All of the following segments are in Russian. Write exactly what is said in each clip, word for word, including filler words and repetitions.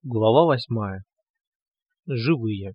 Глава восьмая. Живые.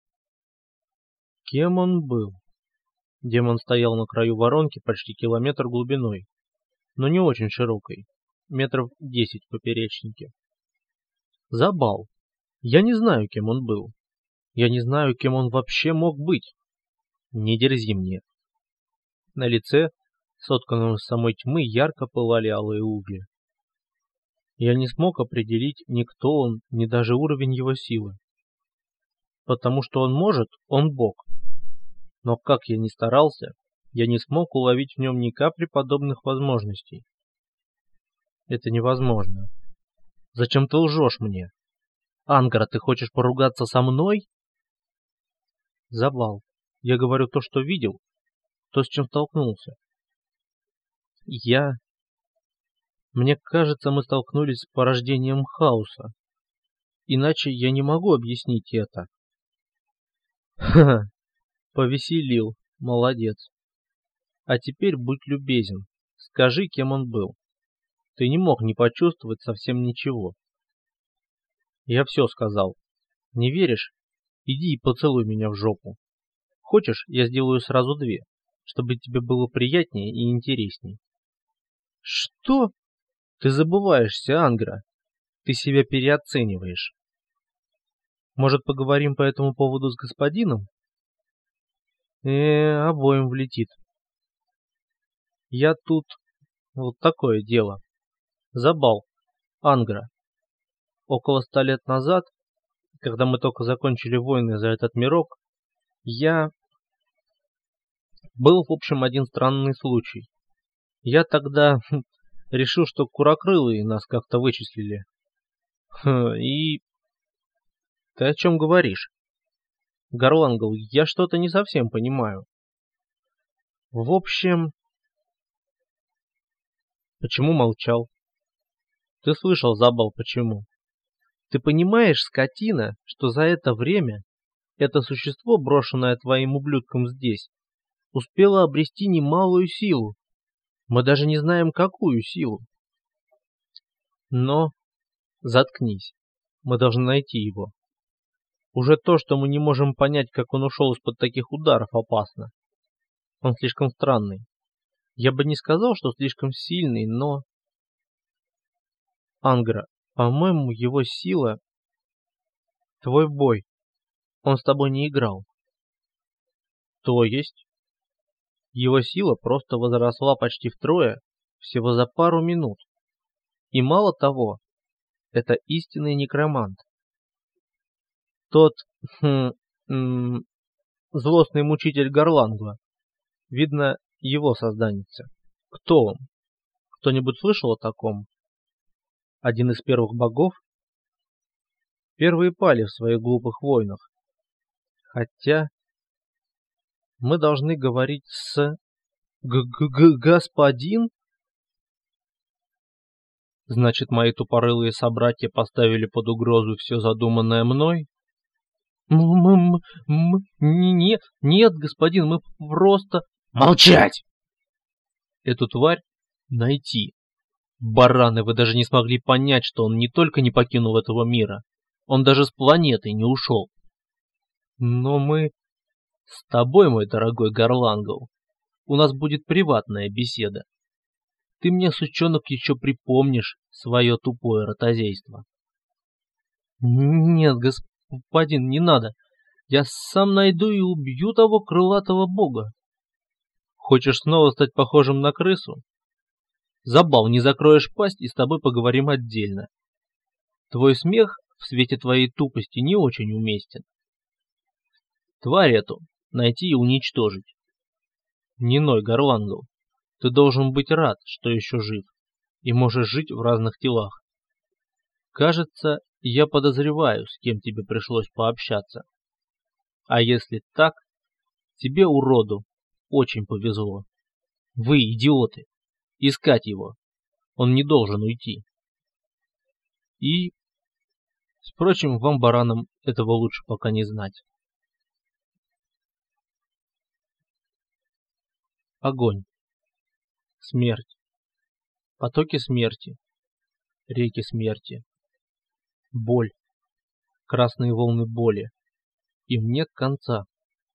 Кем он был? Демон стоял на краю воронки почти километр глубиной, но не очень широкой, метров десять в поперечнике. Забал. Я не знаю, кем он был. Я не знаю, кем он вообще мог быть. Не дерзи мне. На лице, сотканном из самой тьмы, ярко пылали алые угли. Я не смог определить ни кто он, ни даже уровень его силы. Потому что он может, он бог. Но как я ни старался, я не смог уловить в нем ни капли подобных возможностей. Это невозможно. Зачем ты лжешь мне? Ангра, ты хочешь поругаться со мной? Забал. Я говорю то, что видел, то, с чем столкнулся. Я... Мне кажется, мы столкнулись с порождением хаоса. Иначе я не могу объяснить это. Ха-ха, повеселил, молодец. А теперь будь любезен, скажи, кем он был. Ты не мог не почувствовать совсем ничего. Я все сказал. Не веришь? Иди и поцелуй меня в жопу. Хочешь, я сделаю сразу две, чтобы тебе было приятнее и интересней. Что? Ты забываешься, Ангра. Ты себя переоцениваешь. Может, поговорим по этому поводу с господином? Э, обоим влетит. Я тут... Вот такое дело. Забал, Ангра. Около ста лет назад, когда мы только закончили войны за этот мирок, я... Был, в общем, один странный случай. Я тогда решил, что курокрылые нас как-то вычислили. И... Ты о чем говоришь? Горлангл, я что-то не совсем понимаю. В общем... Почему молчал? Ты слышал, Забал, почему? Ты понимаешь, скотина, что за это время это существо, брошенное твоим ублюдком здесь, успело обрести немалую силу. Мы даже не знаем, какую силу. Но... Заткнись. Мы должны найти его. Уже то, что мы не можем понять, как он ушел из-под таких ударов, опасно. Он слишком странный. Я бы не сказал, что слишком сильный, но... Ангра, по-моему, его сила... Твой бой. Он с тобой не играл. То есть? Его сила просто возросла почти втрое, всего за пару минут. И мало того, это истинный некромант. Тот... Хм, м, злостный мучитель Горлангла. Видно, его созданница. Кто он? Кто-нибудь слышал о таком? Один из первых богов? Первые пали в своих глупых войнах. Хотя... Мы должны говорить с... Г-г-г-господин? Значит, мои тупорылые собратья поставили под угрозу все задуманное мной? М-м-м... Нет, нет, господин, мы просто... Молчать! Эту тварь найти. Бараны, вы даже не смогли понять, что он не только не покинул этого мира, он даже с планеты не ушел. Но мы... С тобой, мой дорогой Горлангл, у нас будет приватная беседа. Ты мне, сучонок, еще припомнишь свое тупое ротозейство. Нет, господин, не надо. Я сам найду и убью того крылатого бога. Хочешь снова стать похожим на крысу? Забал, не закроешь пасть, и с тобой поговорим отдельно. Твой смех в свете твоей тупости не очень уместен. Тварь эту найти и уничтожить. Не ной, Горлангл. Ты должен быть рад, что еще жив, и можешь жить в разных телах. Кажется, я подозреваю, с кем тебе пришлось пообщаться. А если так, тебе, уроду, очень повезло. Вы, идиоты, искать его. Он не должен уйти. И, впрочем, вам, баранам, этого лучше пока не знать. Огонь. Смерть. Потоки смерти. Реки смерти. Боль. красные волны боли. Им нет конца.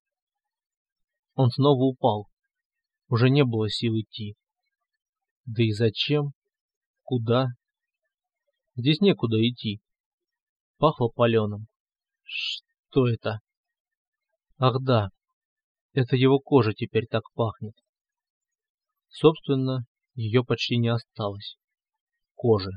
Он снова упал. Уже не было сил идти. Да и зачем? Куда? Здесь некуда идти. Пахло паленым. Что это? Ах да, это его кожа теперь так пахнет. Собственно, ее почти не осталось. Кожи.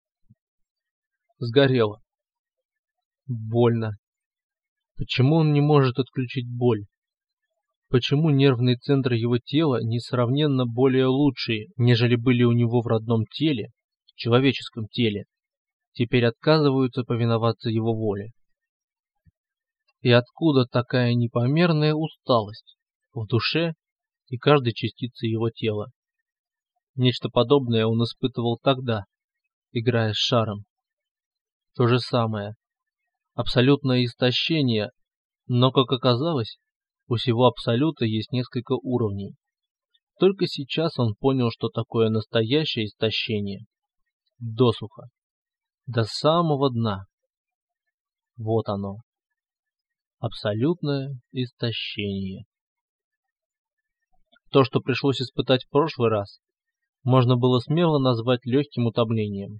Сгорело. Больно. Почему он не может отключить боль? Почему нервные центры его тела несравненно более лучшие, нежели были у него в родном теле, в человеческом теле, теперь отказываются повиноваться его воле? И откуда такая непомерная усталость в душе и каждой частице его тела? Нечто подобное он испытывал тогда, играя с шаром. То же самое. Абсолютное истощение, но, как оказалось, у всего абсолюта есть несколько уровней. Только сейчас он понял, что такое настоящее истощение. Досуха. До самого дна. Вот оно. Абсолютное истощение. То, что пришлось испытать в прошлый раз, можно было смело назвать легким утомлением.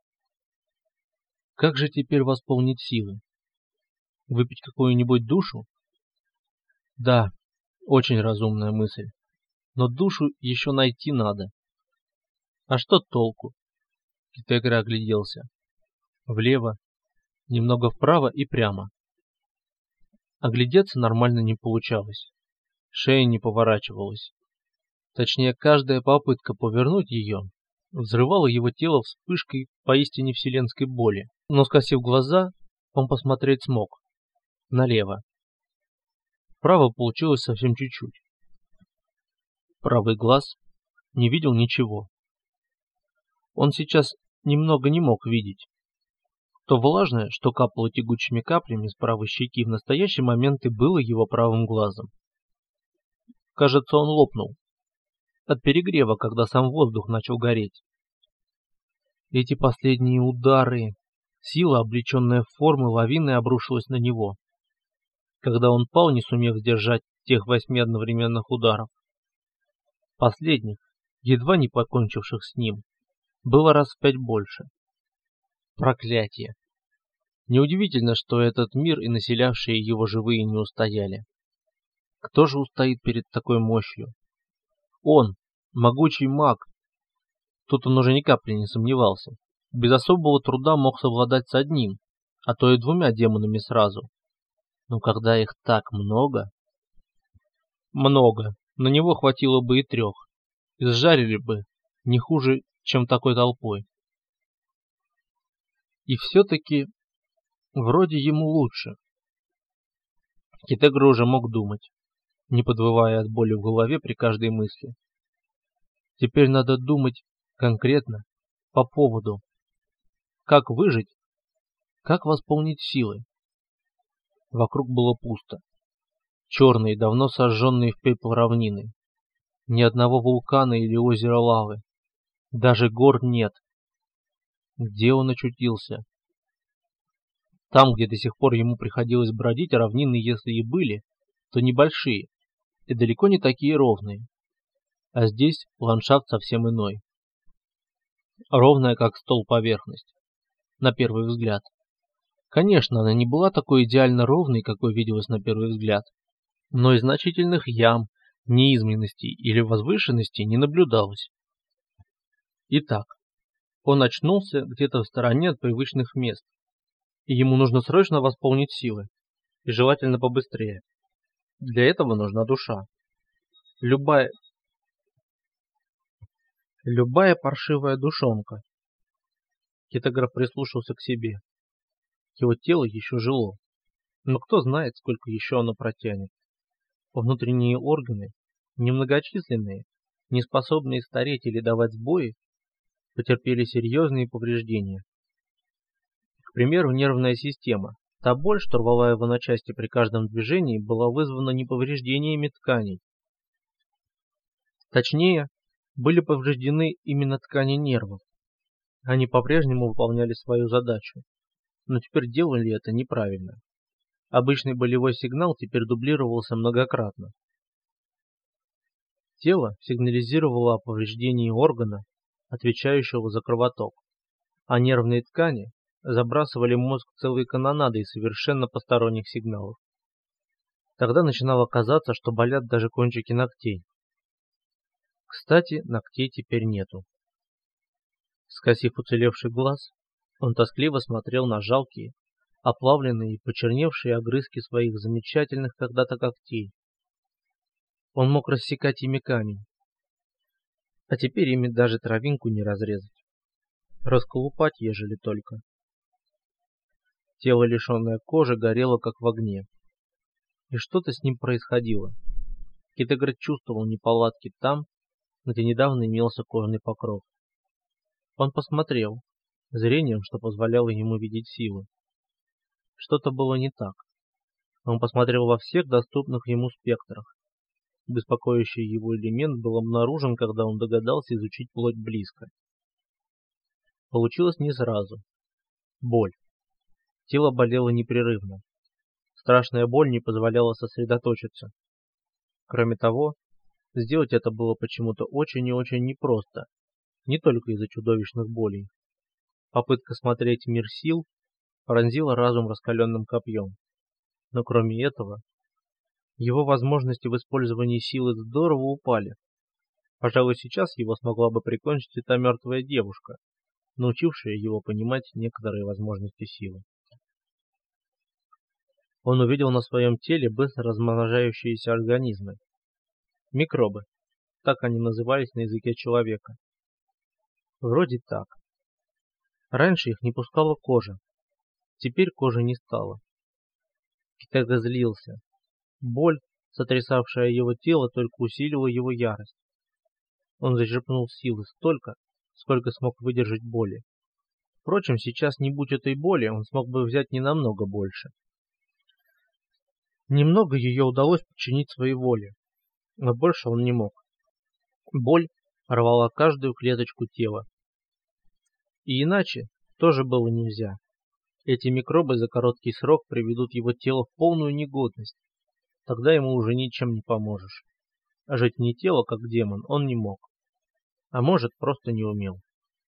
Как же теперь восполнить силы? Выпить какую-нибудь душу? Да, очень разумная мысль. Но душу еще найти надо. А что толку? Китегра огляделся. Влево, немного вправо и прямо. Оглядеться нормально не получалось. Шея не поворачивалась. Точнее, каждая попытка повернуть ее взрывала его тело вспышкой поистине вселенской боли. Но, скосив глаза, он посмотреть смог. Налево. Вправо получилось совсем чуть-чуть. Правый глаз не видел ничего. Он сейчас немного не мог видеть. То влажное, что капало тягучими каплями с правой щеки, в настоящий момент и было его правым глазом. Кажется, он лопнул. От перегрева, когда сам воздух начал гореть. Эти последние удары, сила, облеченная в формы, лавиной обрушилась на него. Когда он пал, не сумев сдержать тех восьми одновременных ударов. Последних, едва не покончивших с ним, было раз в пять больше. Проклятие! Неудивительно, что этот мир и населявшие его живые не устояли. Кто же устоит перед такой мощью? Он, могучий маг. Тут он уже ни капли не сомневался. Без особого труда мог совладать с одним, а то и двумя демонами сразу. Но когда их так много... Много. На него хватило бы и трех. Изжарили бы не хуже, чем такой толпой. И все-таки вроде ему лучше. Китегра уже мог думать, не подвывая от боли в голове при каждой мысли. Теперь надо думать конкретно, по поводу. Как выжить? Как восполнить силы? Вокруг было пусто. Черные, давно сожженные в пепел равнины. Ни одного вулкана или озера лавы. Даже гор нет. Где он очутился? Там, где до сих пор ему приходилось бродить, равнины, если и были, то небольшие и далеко не такие ровные. А здесь ландшафт совсем иной. Ровная, как стол, поверхность. На первый взгляд. Конечно, она не была такой идеально ровной, какой виделась на первый взгляд. Но и значительных ям, неизменностей или возвышенностей не наблюдалось. Итак, он очнулся где-то в стороне от привычных мест. И ему нужно срочно восполнить силы. И желательно побыстрее. Для этого нужна душа. Любая... Любая паршивая душонка. Китегра прислушался к себе. Его тело еще жило. Но кто знает, сколько еще оно протянет. Внутренние органы, немногочисленные, не способные стареть или давать сбои, потерпели серьезные повреждения. К примеру, нервная система. Та боль, что рвала его на части при каждом движении, была вызвана не повреждениями тканей. Точнее, были повреждены именно ткани нервов. Они по-прежнему выполняли свою задачу. но теперь делали это неправильно. Обычный болевой сигнал теперь дублировался многократно. Тело сигнализировало о повреждении органа, отвечающего за кровоток, а нервные ткани забрасывали мозг целой канонадой совершенно посторонних сигналов. Тогда начинало казаться, что болят даже кончики ногтей. Кстати, ногтей теперь нету. Скосив уцелевший глаз, он тоскливо смотрел на жалкие, оплавленные и почерневшие огрызки своих замечательных когда-то когтей. Он мог рассекать ими камень, а теперь ими даже травинку не разрезать. Расколупать, ежели только. Тело, лишенное кожи, горело как в огне. И что-то с ним происходило. Китегры чувствовал неполадки там, где недавно имелся кожный покров. Он посмотрел, зрением, что позволяло ему видеть силы. Что-то было не так. Он посмотрел во всех доступных ему спектрах. Беспокоящий его элемент был обнаружен, когда он догадался изучить плоть близко. Получилось не сразу. Боль. Тело болело непрерывно. Страшная боль не позволяла сосредоточиться. Кроме того, сделать это было почему-то очень и очень непросто, не только из-за чудовищных болей. Попытка смотреть мир сил пронзила разум раскаленным копьем. Но кроме этого, его возможности в использовании силы здорово упали. Пожалуй, сейчас его смогла бы прикончить эта мертвая девушка, научившая его понимать некоторые возможности силы. Он увидел на своем теле быстро размножающиеся организмы. Микробы. Так они назывались на языке человека. Вроде так. Раньше их не пускала кожа. Теперь кожи не стало. Китегра злился. Боль, сотрясавшая его тело, только усилила его ярость. Он зачерпнул силы столько, сколько смог выдержать боли. Впрочем, сейчас, не будь этой боли, он смог бы взять не намного больше. Немного ее удалось подчинить своей воле, но больше он не мог. Боль рвала каждую клеточку тела. И иначе тоже было нельзя. Эти микробы за короткий срок приведут его тело в полную негодность. Тогда ему уже ничем не поможешь. А жить вне тела, как демон, он не мог. А может, просто не умел.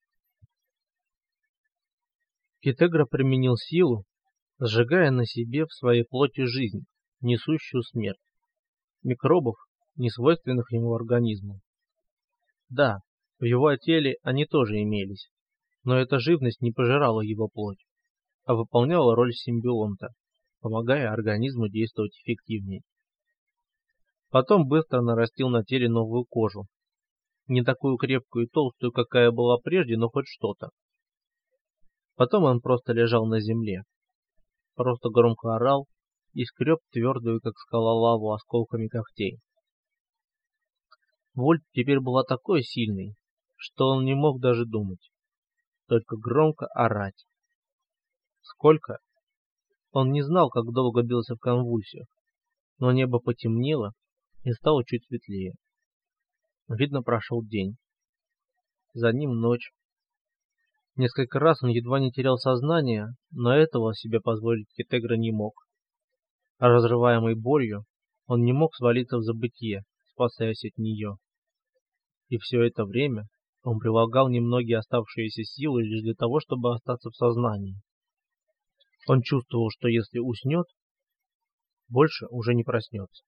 Китегра применил силу, сжигая на себе в своей плоти жизнь, несущую смерть. Микробов, несвойственных ему организму. Да, в его теле они тоже имелись, но эта живность не пожирала его плоть, а выполняла роль симбионта, помогая организму действовать эффективнее. Потом быстро нарастил на теле новую кожу. Не такую крепкую и толстую, какая была прежде, но хоть что-то. Потом он просто лежал на земле, просто громко орал и скреб твердую, как скала, лаву осколками когтей. Боль теперь была такой сильной, что он не мог даже думать, только громко орать. Сколько? Он не знал, как долго бился в конвульсиях, но небо потемнело и стало чуть светлее. Видно, прошел день. За ним ночь. Несколько раз он едва не терял сознание, но этого себе позволить Китегра не мог. А разрываемый болью, он не мог свалиться в забытье, спасаясь от нее. И все это время он прилагал немногие оставшиеся силы лишь для того, чтобы остаться в сознании. Он чувствовал, что если уснет, больше уже не проснется.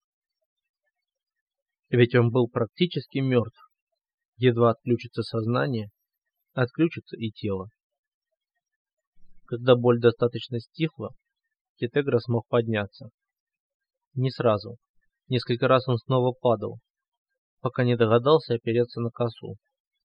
Ведь он был практически мертв. Едва отключится сознание, отключится и тело. Когда боль достаточно стихла, Китегра смог подняться. Не сразу. Несколько раз он снова падал, пока не догадался опереться на косу.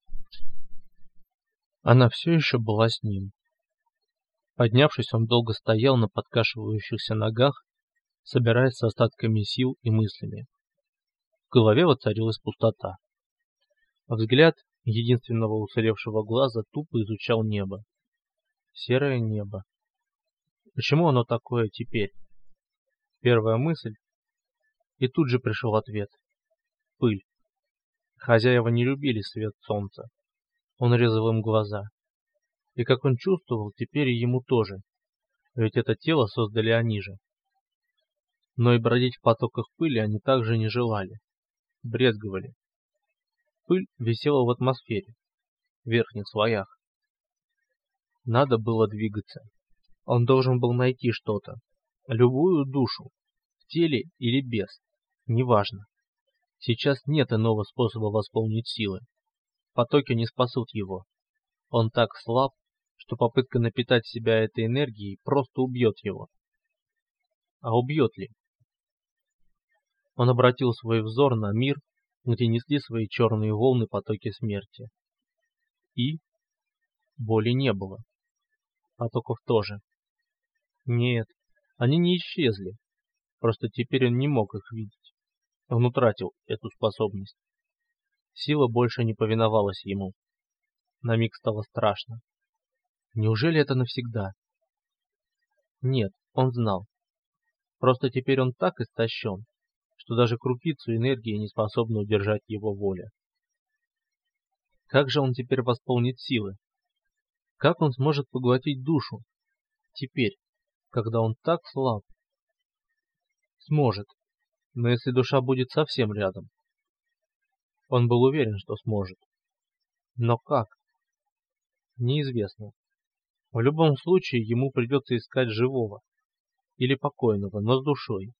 Она все еще была с ним. Поднявшись, он долго стоял на подкашивающихся ногах, собираясь с остатками сил и мыслями. В голове воцарилась пустота. Взгляд единственного уцелевшего глаза тупо изучал небо. Серое небо. Почему оно такое теперь? Первая мысль, и тут же пришел ответ. Пыль. Хозяева не любили свет солнца. Он резал им глаза. И как он чувствовал, теперь и ему тоже. ведь это тело создали они же. Но и бродить в потоках пыли они также не желали, брезговали. Пыль висела в атмосфере, в верхних слоях. Надо было двигаться. Он должен был найти что-то, любую душу, в теле или без, неважно. Сейчас нет иного способа восполнить силы. Потоки не спасут его. Он так слаб, что попытка напитать себя этой энергией просто убьет его. А убьет ли? Он обратил свой взор на мир, где несли свои черные волны потоки смерти. И боли не было. Потоков тоже. Нет, они не исчезли. Просто теперь он не мог их видеть. Он утратил эту способность. Сила больше не повиновалась ему. На миг стало страшно. Неужели это навсегда? Нет, он знал. Просто теперь он так истощен, что даже крупицу энергии не способна удержать его воля. Как же он теперь восполнит силы? Как он сможет поглотить душу? Теперь, когда он так слаб. Сможет, но если душа будет совсем рядом. Он был уверен, что сможет. Но как? Неизвестно. В любом случае ему придется искать живого или покойного, но с душой.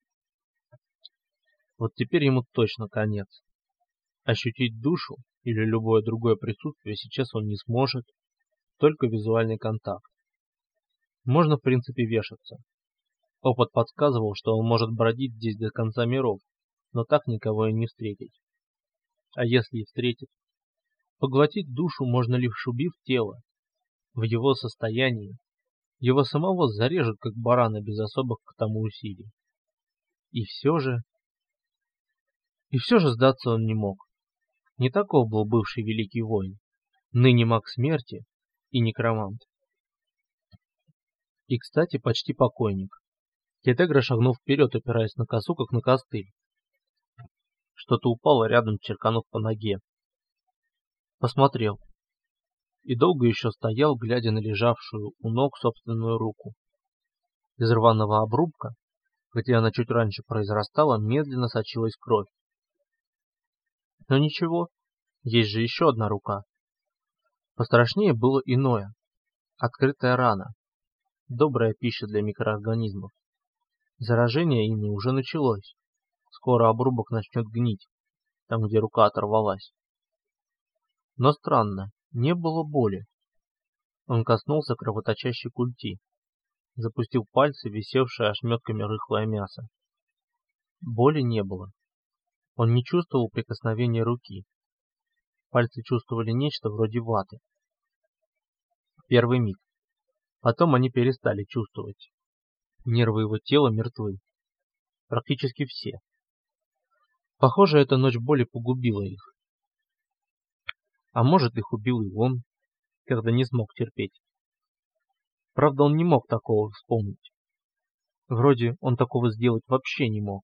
Вот теперь ему точно конец. Ощутить душу или любое другое присутствие сейчас он не сможет, только визуальный контакт. Можно в принципе вешаться. Опыт подсказывал, что он может бродить здесь до конца миров, но так никого и не встретить. А если и встретит? Поглотить душу можно лишь убив тело. В его состоянии его самого зарежут, как барана, без особых к тому усилий. И все же... И все же сдаться он не мог. Не таков был бывший великий воин, ныне маг смерти и некромант. И, кстати, почти покойник. Кетегра шагнул вперед, опираясь на косу, как на костыль. Что-то упало рядом, черканув по ноге. Посмотрел. И долго еще стоял, глядя на лежавшую у ног собственную руку. Из рваного обрубка, где она чуть раньше произрастала, медленно сочилась кровь. Но ничего, есть же еще одна рука. Пострашнее было иное. Открытая рана. Добрая пища для микроорганизмов. Заражение ими уже началось. Скоро обрубок начнет гнить, там, где рука оторвалась. Но странно, не было боли. Он коснулся кровоточащей культи. Запустил пальцы, висевшие ошметками рыхлое мясо. Боли не было. Он не чувствовал прикосновения руки. Пальцы чувствовали нечто вроде ваты. Первый миг. Потом они перестали чувствовать. Нервы его тела мертвы. Практически все. Похоже, эта ночь боли погубила их. А может, их убил и он, когда не смог терпеть. Правда, он не мог такого вспомнить. Вроде он такого сделать вообще не мог.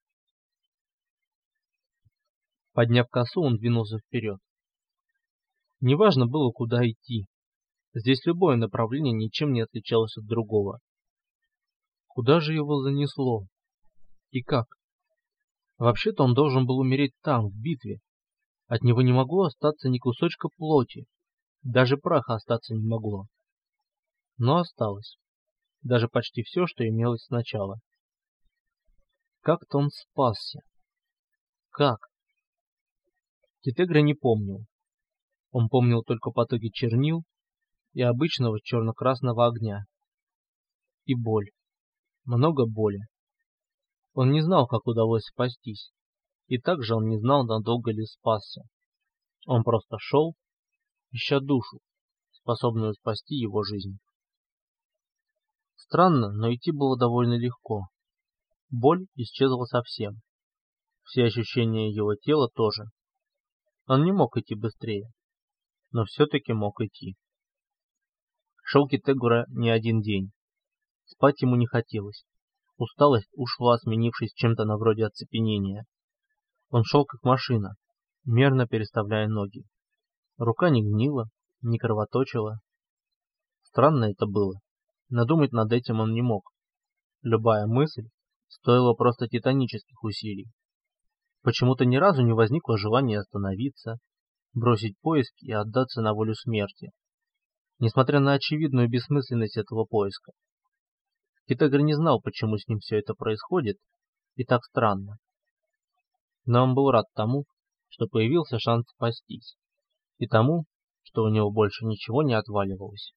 Подняв косу, он двинулся вперед. Неважно было, куда идти. Здесь любое направление ничем не отличалось от другого. Куда же его занесло? И как? Вообще-то он должен был умереть там, в битве. От него не могло остаться ни кусочка плоти. Даже праха остаться не могло. Но осталось. Даже почти все, что имелось сначала. Как-то он спасся. Как? Кетегра не помнил. Он помнил только потоки чернил и обычного черно-красного огня. И боль. Много боли. Он не знал, как удалось спастись. И также он не знал, надолго ли спасся. Он просто шел, ища душу, способную спасти его жизнь. Странно, но идти было довольно легко. Боль исчезла совсем. Все ощущения его тела тоже. Он не мог идти быстрее, но все-таки мог идти. Шел Кетегра не один день. Спать ему не хотелось. Усталость ушла, сменившись чем-то на вроде оцепенения. Он шел как машина, мерно переставляя ноги. Рука не гнила, не кровоточила. Странно это было. Надумать над этим он не мог. Любая мысль стоила просто титанических усилий. Почему-то ни разу не возникло желания остановиться, бросить поиски и отдаться на волю смерти, несмотря на очевидную бессмысленность этого поиска. Китегр не знал, почему с ним все это происходит, и так странно. Но он был рад тому, что появился шанс спастись, и тому, что у него больше ничего не отваливалось.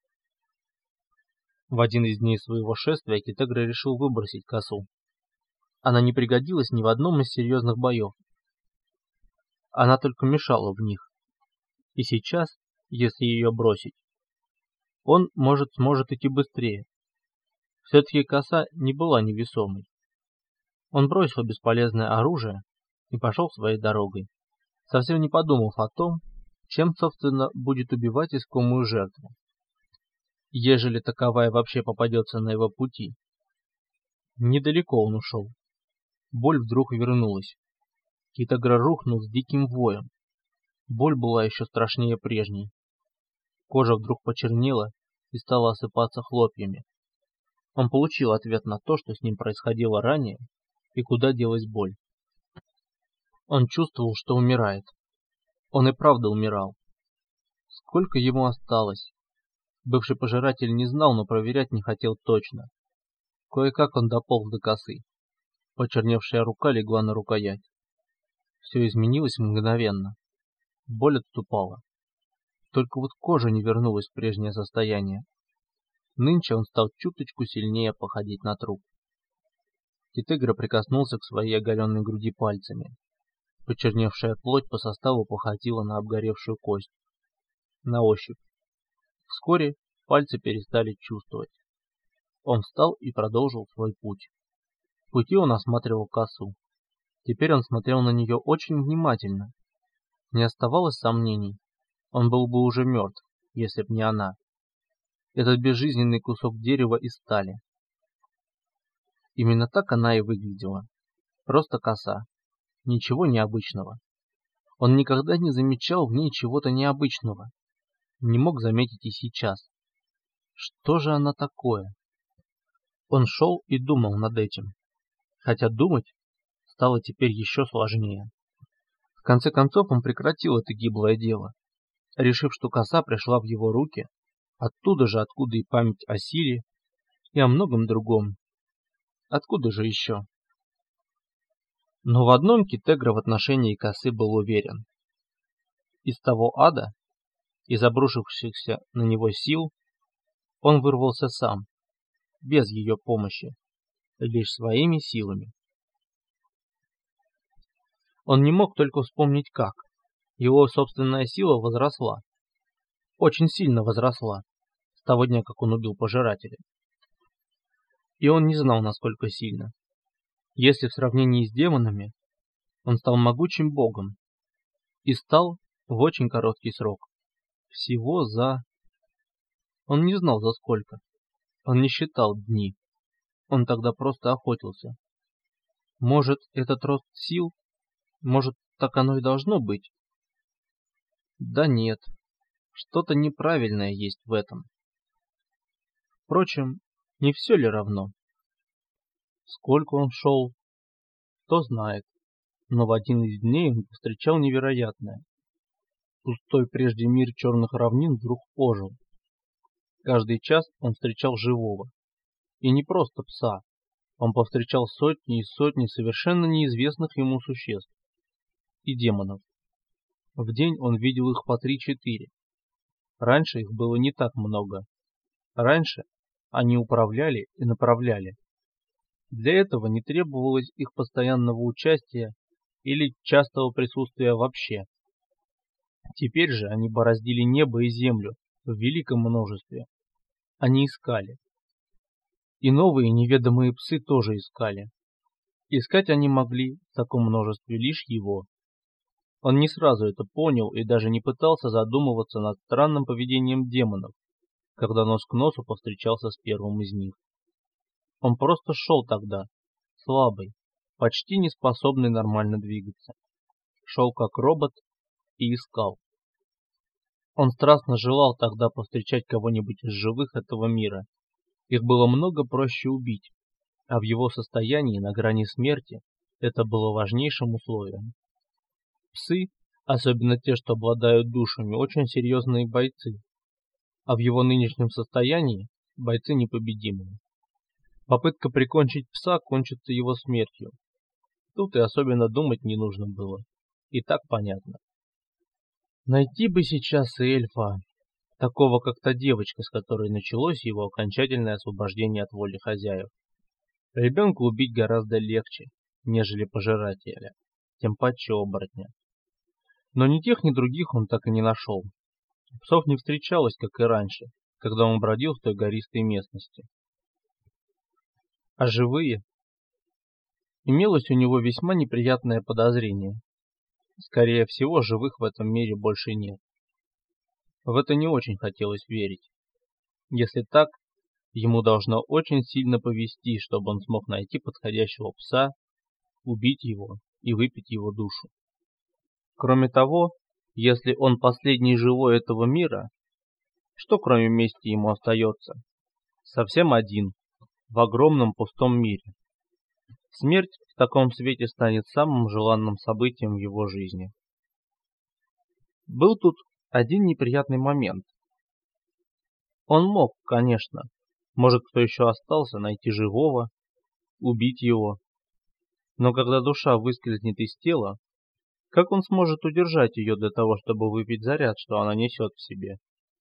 В один из дней своего шествия Китегр решил выбросить косу. Она не пригодилась ни в одном из серьезных боев. Она только мешала в них. И сейчас, если ее бросить, он, может, сможет идти быстрее. Все-таки коса не была невесомой. Он бросил бесполезное оружие и пошел своей дорогой, совсем не подумав о том, чем, собственно, будет убивать искомую жертву, ежели таковая вообще попадется на его пути. Недалеко он ушел. Боль вдруг вернулась. Китегр рухнул с диким воем. Боль была еще страшнее прежней. Кожа вдруг почернела и стала осыпаться хлопьями. Он получил ответ на то, что с ним происходило ранее и куда делась боль. Он чувствовал, что умирает. Он и правда умирал. Сколько ему осталось? Бывший пожиратель не знал, но проверять не хотел точно. Кое-как он дополз до косы. Почерневшая рука легла на рукоять. Все изменилось мгновенно. Боль отступала. Только вот кожа не вернулась в прежнее состояние. Нынче он стал чуточку сильнее походить на труп. Китегр прикоснулся к своей оголенной груди пальцами. Почерневшая плоть по составу походила на обгоревшую кость. На ощупь. Вскоре пальцы перестали чувствовать. Он встал и продолжил свой путь. В пути он осматривал косу. Теперь он смотрел на нее очень внимательно. Не оставалось сомнений. Он был бы уже мертв, если б не она. Этот безжизненный кусок дерева и стали. Именно так она и выглядела. Просто коса. Ничего необычного. Он никогда не замечал в ней чего-то необычного. Не мог заметить и сейчас. Что же она такое? Он шел и думал над этим. Хотя думать стало теперь еще сложнее. В конце концов он прекратил это гиблое дело, решив, что коса пришла в его руки, оттуда же, откуда и память о силе, и о многом другом. Откуда же еще? Но в одном Китегр в отношении косы был уверен. Из того ада, из обрушившихся на него сил, он вырвался сам, без ее помощи, лишь своими силами. Он не мог только вспомнить как. Его собственная сила возросла. Очень сильно возросла с того дня, как он убил пожирателя. И он не знал, насколько сильно. Если в сравнении с демонами, он стал могучим богом. И стал в очень короткий срок. Всего за... Он не знал за сколько. Он не считал дни. Он тогда просто охотился. Может, этот рост сил? Может, так оно и должно быть? Да нет. Что-то неправильное есть в этом. Впрочем, не все ли равно? Сколько он шел, кто знает. Но в один из дней он повстречал невероятное. Пустой прежде мир черных равнин вдруг ожил. Каждый час он встречал живого. И не просто пса. Он повстречал сотни и сотни совершенно неизвестных ему существ. И демонов. В день он видел их по три-четыре. Раньше их было не так много. Раньше они управляли и направляли. Для этого не требовалось их постоянного участия или частого присутствия вообще. Теперь же они бороздили небо и землю в великом множестве. Они искали. И новые неведомые псы тоже искали. Искать они могли в таком множестве лишь его. Он не сразу это понял и даже не пытался задумываться над странным поведением демонов, когда нос к носу повстречался с первым из них. Он просто шел тогда, слабый, почти не способный нормально двигаться. Шел как робот и искал. Он страстно желал тогда повстречать кого-нибудь из живых этого мира Их было много проще убить, а в его состоянии на грани смерти это было важнейшим условием. Псы, особенно те, что обладают душами, очень серьезные бойцы, а в его нынешнем состоянии бойцы непобедимые. Попытка прикончить пса кончится его смертью. Тут и особенно думать не нужно было. И так понятно. Найти бы сейчас эльфа, такого как та девочка, с которой началось его окончательное освобождение от воли хозяев. Ребенка убить гораздо легче, нежели пожирателя, тем паче оборотня. Но ни тех, ни других он так и не нашел. Псов не встречалось, как и раньше, когда он бродил в той гористой местности. А живые? Имелось у него весьма неприятное подозрение. Скорее всего, живых в этом мире больше нет. В это не очень хотелось верить. Если так, ему должно очень сильно повезти, чтобы он смог найти подходящего пса, убить его и выпить его душу. Кроме того, если он последний живой этого мира, что кроме мести ему остается? Совсем один, в огромном пустом мире. Смерть в таком свете станет самым желанным событием в его жизни. Был тут один неприятный момент. Он мог, конечно, может кто еще остался, найти живого, убить его. Но когда душа выскользнет из тела, как он сможет удержать ее для того, чтобы выпить заряд, что она несет в себе?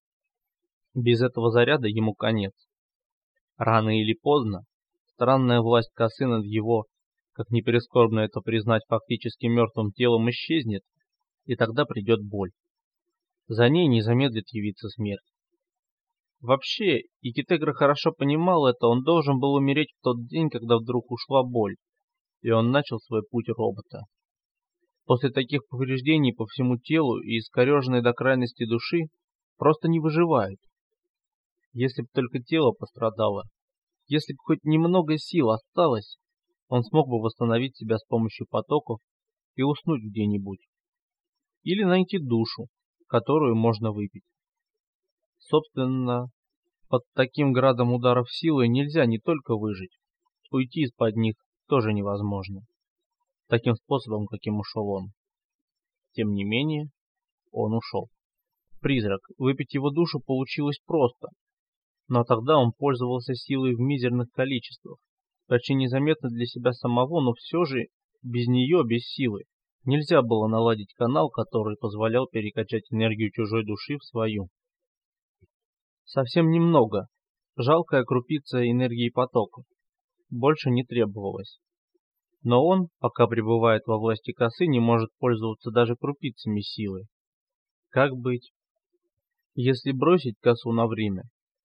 Без этого заряда ему конец. Рано или поздно странная власть косы над его, как ни прискорбно это признать, фактически мертвым телом исчезнет, и тогда придет боль. За ней не замедлит явиться смерть. Вообще, и Китегра хорошо понимал это, он должен был умереть в тот день, когда вдруг ушла боль, и он начал свой путь робота. После таких повреждений по всему телу и искореженной до крайности души просто не выживают. Если бы только тело пострадало, если бы хоть немного сил осталось, он смог бы восстановить себя с помощью потоков и уснуть где-нибудь. Или найти душу, которую можно выпить. Собственно, под таким градом ударов силы нельзя не только выжить, уйти из-под них тоже невозможно. Таким способом, каким ушел он. Тем не менее, он ушел. Призрак, выпить его душу получилось просто, но тогда он пользовался силой в мизерных количествах, почти незаметно для себя самого, но все же без нее, без силы, нельзя было наладить канал, который позволял перекачать энергию чужой души в свою. Совсем немного, жалкая крупица энергии потока, больше не требовалось. Но он, пока пребывает во власти косы, не может пользоваться даже крупицами силы. Как быть? Если бросить косу на время,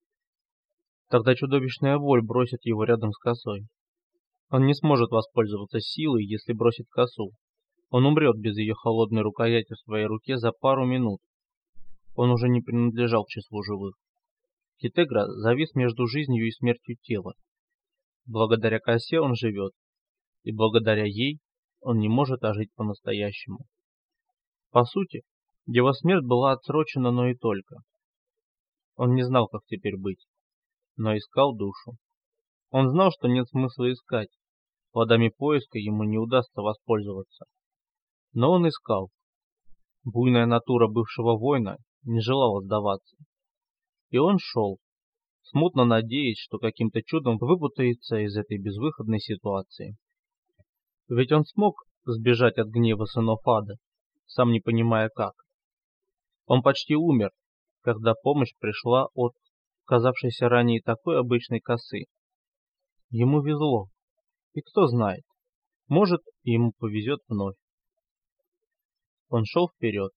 тогда чудовищная боль бросит его рядом с косой. Он не сможет воспользоваться силой, если бросит косу. Он умрет без ее холодной рукояти в своей руке за пару минут. Он уже не принадлежал к числу живых. Китегра завис между жизнью и смертью тела. Благодаря косе он живет, и благодаря ей он не может ожить по-настоящему. По сути, его смерть была отсрочена, но и только. Он не знал, как теперь быть, но искал душу. Он знал, что нет смысла искать, плодами поиска ему не удастся воспользоваться. Но он искал. Буйная натура бывшего воина не желала сдаваться. И он шел, смутно надеясь, что каким-то чудом выпутается из этой безвыходной ситуации. Ведь он смог сбежать от гнева сынов ада, сам не понимая как. Он почти умер, когда помощь пришла от казавшейся ранее такой обычной косы. Ему везло, и кто знает, может, ему повезет вновь. Он шел вперед.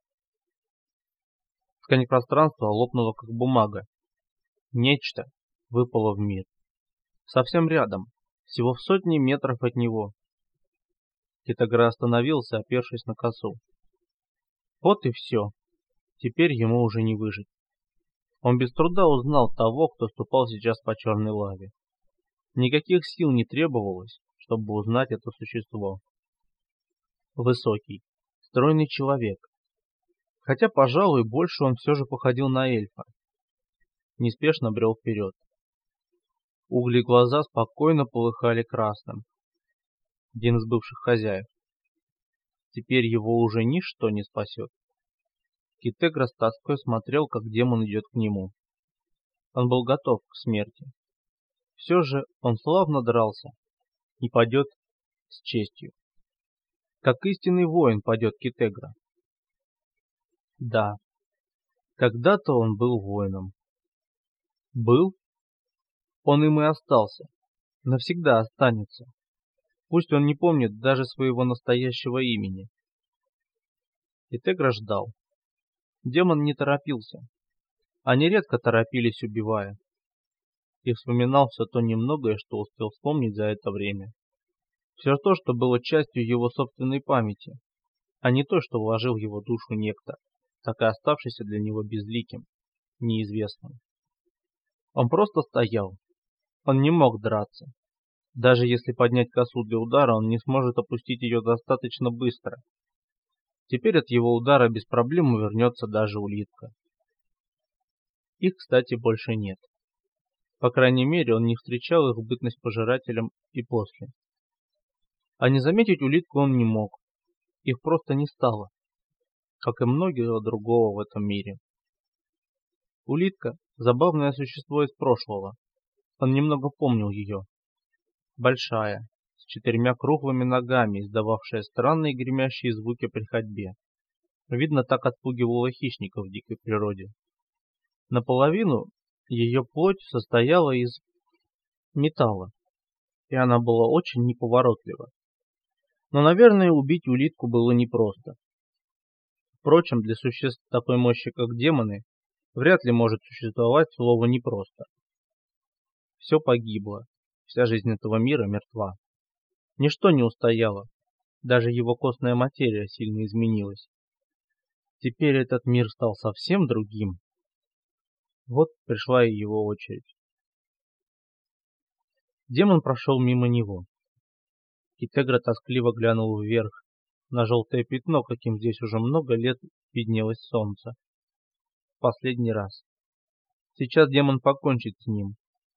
Ткань пространства лопнула, как бумага. Нечто выпало в мир. Совсем рядом, всего в сотни метров от него. Китегра остановился, опершись на косу. Вот и все. Теперь ему уже не выжить. Он без труда узнал того, кто ступал сейчас по черной лаве. Никаких сил не требовалось, чтобы узнать это существо. Высокий, стройный человек. Хотя, пожалуй, больше он все же походил на эльфа. Неспешно брел вперед. Угли глаза спокойно полыхали красным. Один из бывших хозяев. Теперь его уже ничто не спасет. Китегра с тоской смотрел, как демон идет к нему. Он был готов к смерти. Все же он славно дрался и падет с честью. Как истинный воин падет Китегра. Да, когда-то он был воином. Был? Он им и остался. Навсегда останется. Пусть он не помнит даже своего настоящего имени. Китегра ждал. Демон не торопился. Они редко торопились, убивая. И вспоминал все то немногое, что успел вспомнить за это время. Все то, что было частью его собственной памяти, а не то, что вложил в его душу некто, так и оставшийся для него безликим, неизвестным. Он просто стоял. Он не мог драться. Даже если поднять косу для удара, он не сможет опустить ее достаточно быстро. Теперь от его удара без проблем увернется даже улитка. Их, кстати, больше нет. По крайней мере, он не встречал их в бытность пожирателем и после. А не заметить улитку он не мог. Их просто не стало, как и многого другого в этом мире. Улитка – забавное существо из прошлого. Он немного помнил ее. Большая, с четырьмя круглыми ногами, издававшая странные гремящие звуки при ходьбе. Видно, так отпугивала хищников в дикой природе. Наполовину ее плоть состояла из металла, и она была очень неповоротлива. Но, наверное, убить улитку было непросто. Впрочем, для существ такой мощи, как демоны, вряд ли может существовать слово «непросто». Все погибло, вся жизнь этого мира мертва. Ничто не устояло, даже его костная материя сильно изменилась. Теперь этот мир стал совсем другим. Вот пришла и его очередь. Демон прошел мимо него. Китегра тоскливо глянул вверх, на желтое пятно, каким здесь уже много лет виднелось солнце. Последний раз. Сейчас демон покончит с ним.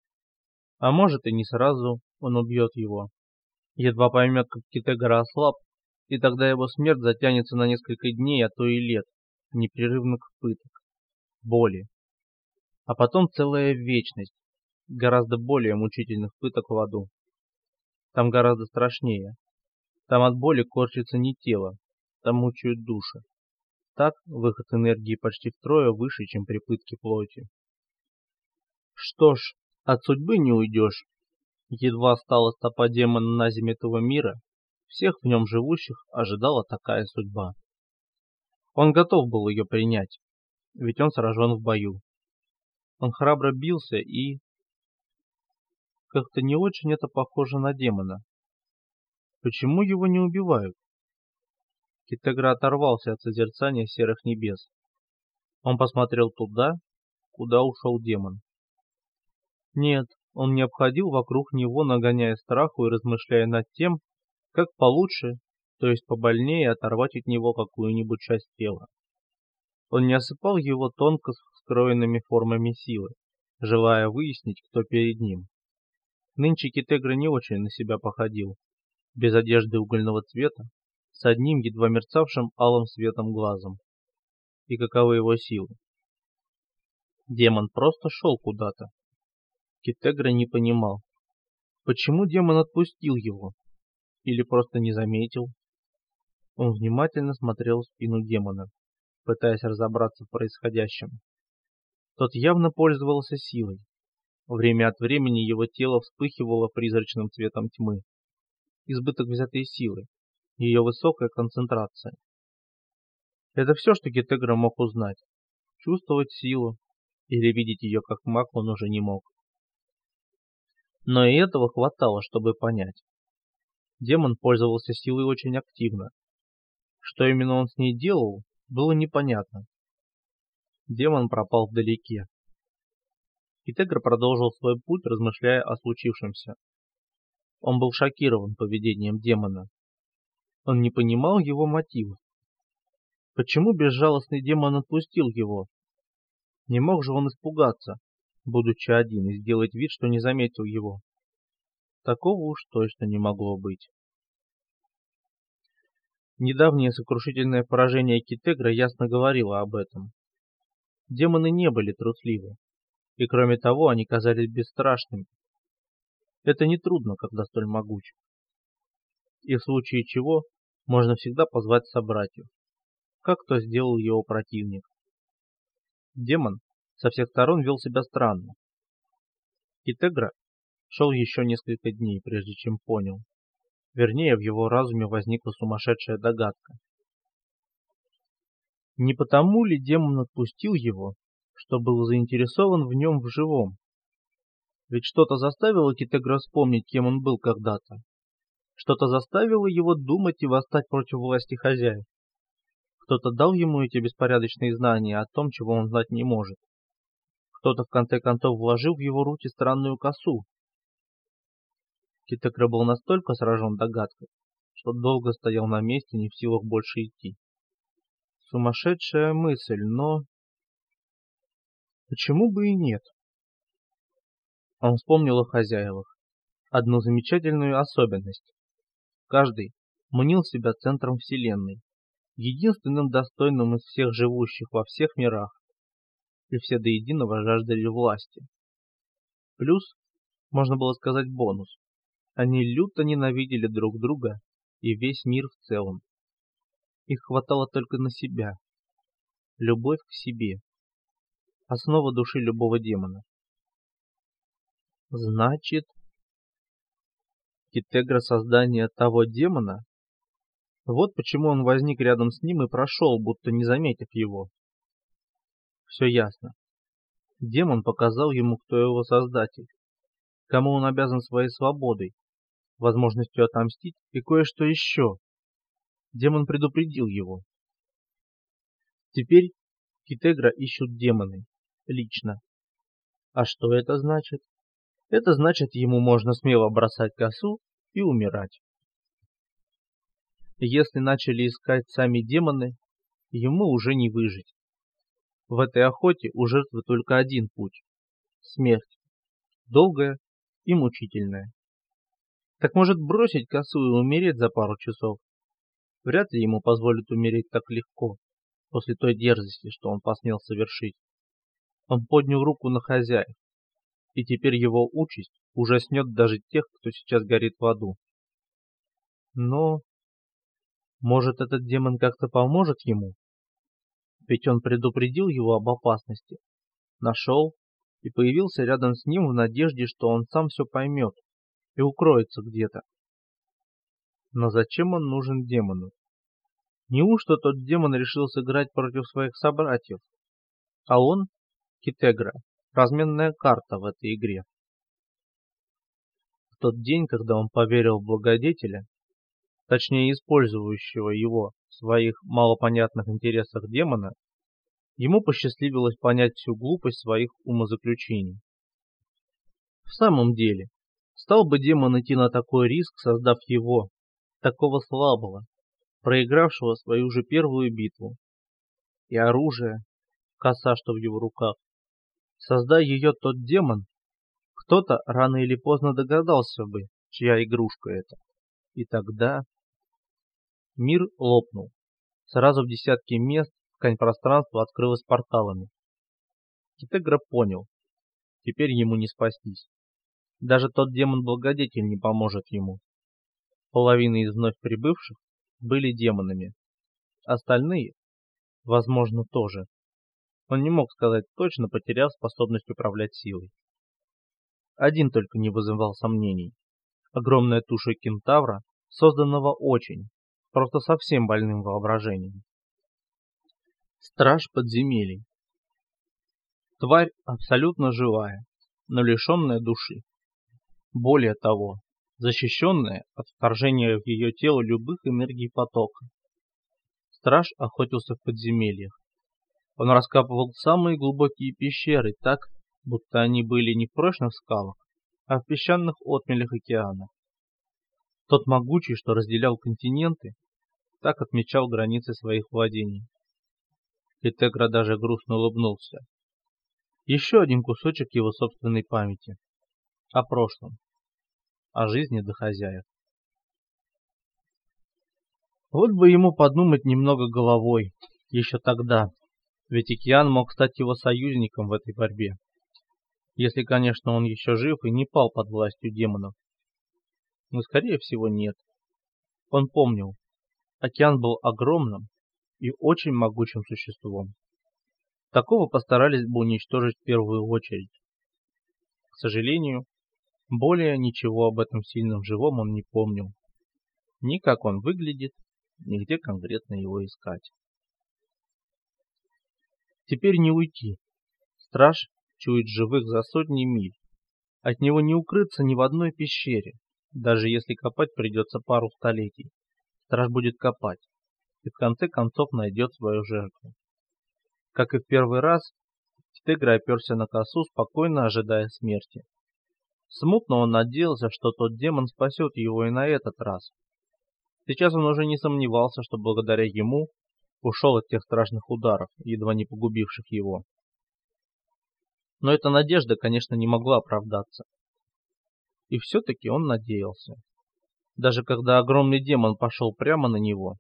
А может и не сразу он убьет его. Едва поймет, как Китегра ослаб, и тогда его смерть затянется на несколько дней, а то и лет, непрерывных пыток, боли. А потом целая вечность, гораздо более мучительных пыток в аду. Там гораздо страшнее. Там от боли корчится не тело, там мучают души. Так выход энергии почти втрое выше, чем при пытке плоти. Что ж, от судьбы не уйдешь. Едва стала стопа демона на земле этого мира, всех в нем живущих ожидала такая судьба. Он готов был ее принять, ведь он сражен в бою. Он храбро бился и... Как-то не очень это похоже на демона. Почему его не убивают? Китегра оторвался от созерцания серых небес. Он посмотрел туда, куда ушел демон. Нет, он не обходил вокруг него, нагоняя страху и размышляя над тем, как получше, то есть побольнее, оторвать от него какую-нибудь часть тела. Он не осыпал его тонко скроенными формами силы, желая выяснить, кто перед ним. Нынче Китегра не очень на себя походил, без одежды угольного цвета, с одним едва мерцавшим алым светом глазом. И каковы его силы? Демон просто шел куда-то. Китегра не понимал, почему демон отпустил его, или просто не заметил. Он внимательно смотрел в спину демона, пытаясь разобраться в происходящем. Тот явно пользовался силой. Время от времени его тело вспыхивало призрачным цветом тьмы. Избыток взятой силы, ее высокая концентрация. Это все, что Китегра мог узнать. Чувствовать силу или видеть ее как маг он уже не мог. Но и этого хватало, чтобы понять. Демон пользовался силой очень активно. Что именно он с ней делал, было непонятно. Демон пропал вдалеке. Китегра продолжил свой путь, размышляя о случившемся. Он был шокирован поведением демона. Он не понимал его мотивов. Почему безжалостный демон отпустил его? Не мог же он испугаться, будучи один, и сделать вид, что не заметил его. Такого уж точно не могло быть. Недавнее сокрушительное поражение Китегра ясно говорило об этом. Демоны не были трусливы, и кроме того они казались бесстрашными. Это нетрудно, когда столь могуч. И в случае чего можно всегда позвать собратьев, как то сделал его противник. Демон со всех сторон вел себя странно. Китегра шел еще несколько дней, прежде чем понял. Вернее, в его разуме возникла сумасшедшая догадка. Не потому ли демон отпустил его, что был заинтересован в нем в живом? Ведь что-то заставило Китегра вспомнить, кем он был когда-то. Что-то заставило его думать и восстать против власти хозяев. Кто-то дал ему эти беспорядочные знания о том, чего он знать не может. Кто-то в конце концов вложил в его руки странную косу. Китегра был настолько сражен догадкой, что долго стоял на месте, не в силах больше идти. Сумасшедшая мысль, но... Почему бы и нет? Он вспомнил о хозяевах. Одну замечательную особенность. Каждый мнил себя центром вселенной, единственным достойным из всех живущих во всех мирах, и все до единого жаждали власти. Плюс, можно было сказать, бонус. Они люто ненавидели друг друга и весь мир в целом. Их хватало только на себя. Любовь к себе. Основа души любого демона. Значит, Китегра — создание того демона? Вот почему он возник рядом с ним и прошел, будто не заметив его. Все ясно. Демон показал ему, кто его создатель, кому он обязан своей свободой, возможностью отомстить и кое-что еще. Демон предупредил его. Теперь Китегра ищут демоны, лично. А что это значит? Это значит, ему можно смело бросать косу и умирать. Если начали искать сами демоны, ему уже не выжить. В этой охоте у жертвы только один путь — смерть, долгая и мучительная. Так может бросить косу и умереть за пару часов? Вряд ли ему позволят умереть так легко, после той дерзости, что он посмел совершить. Он поднял руку на хозяев, и теперь его участь ужаснет даже тех, кто сейчас горит в аду. Но, может, этот демон как-то поможет ему? Ведь он предупредил его об опасности, нашел и появился рядом с ним в надежде, что он сам все поймет и укроется где-то. Но зачем он нужен демону? Неужто тот демон решил сыграть против своих собратьев, а он, Китегра, разменная карта в этой игре? В тот день, когда он поверил в благодетеля, точнее использующего его в своих малопонятных интересах демона, ему посчастливилось понять всю глупость своих умозаключений. В самом деле, стал бы демон идти на такой риск, создав его, такого слабого, проигравшего свою же первую битву? И оружие, коса, что в его руках. Создай ее тот демон, кто-то рано или поздно догадался бы, чья игрушка это. И тогда мир лопнул. Сразу в десятки мест ткань пространства открылась порталами. Китегра понял, теперь ему не спастись. Даже тот демон-благодетель не поможет ему. Половина из вновь прибывших были демонами. Остальные, возможно, тоже. Он не мог сказать точно, потеряв способность управлять силой. Один только не вызывал сомнений. Огромная туша кентавра, созданного очень, просто совсем больным воображением. Страж подземелий. Тварь абсолютно живая, но лишенная души. Более того, защищенная от вторжения в ее тело любых энергий потока. Страж охотился в подземельях. Он раскапывал самые глубокие пещеры так, будто они были не в прочных скалах, а в песчаных отмелях океана. Тот могучий, что разделял континенты, так отмечал границы своих владений. Китегра даже грустно улыбнулся. Еще один кусочек его собственной памяти. О прошлом. О жизни до хозяев. Вот бы ему подумать немного головой, еще тогда, ведь Икьян мог стать его союзником в этой борьбе. Если, конечно, он еще жив и не пал под властью демонов. Но, скорее всего, нет. Он помнил, океан был огромным и очень могучим существом. Такого постарались бы уничтожить в первую очередь. К сожалению, более ничего об этом сильном живом он не помнил. Ни как он выглядит, ни где конкретно его искать. Теперь не уйти. Страж чует живых за сотни миль. От него не укрыться ни в одной пещере. Даже если копать придется пару столетий. Страж будет копать и в конце концов найдет свою жертву. Как и в первый раз, Китегра оперся на косу, спокойно ожидая смерти. Смутно он надеялся, что тот демон спасет его и на этот раз. Сейчас он уже не сомневался, что благодаря ему ушел от тех страшных ударов, едва не погубивших его. Но эта надежда, конечно, не могла оправдаться. И все-таки он надеялся. Даже когда огромный демон пошел прямо на него.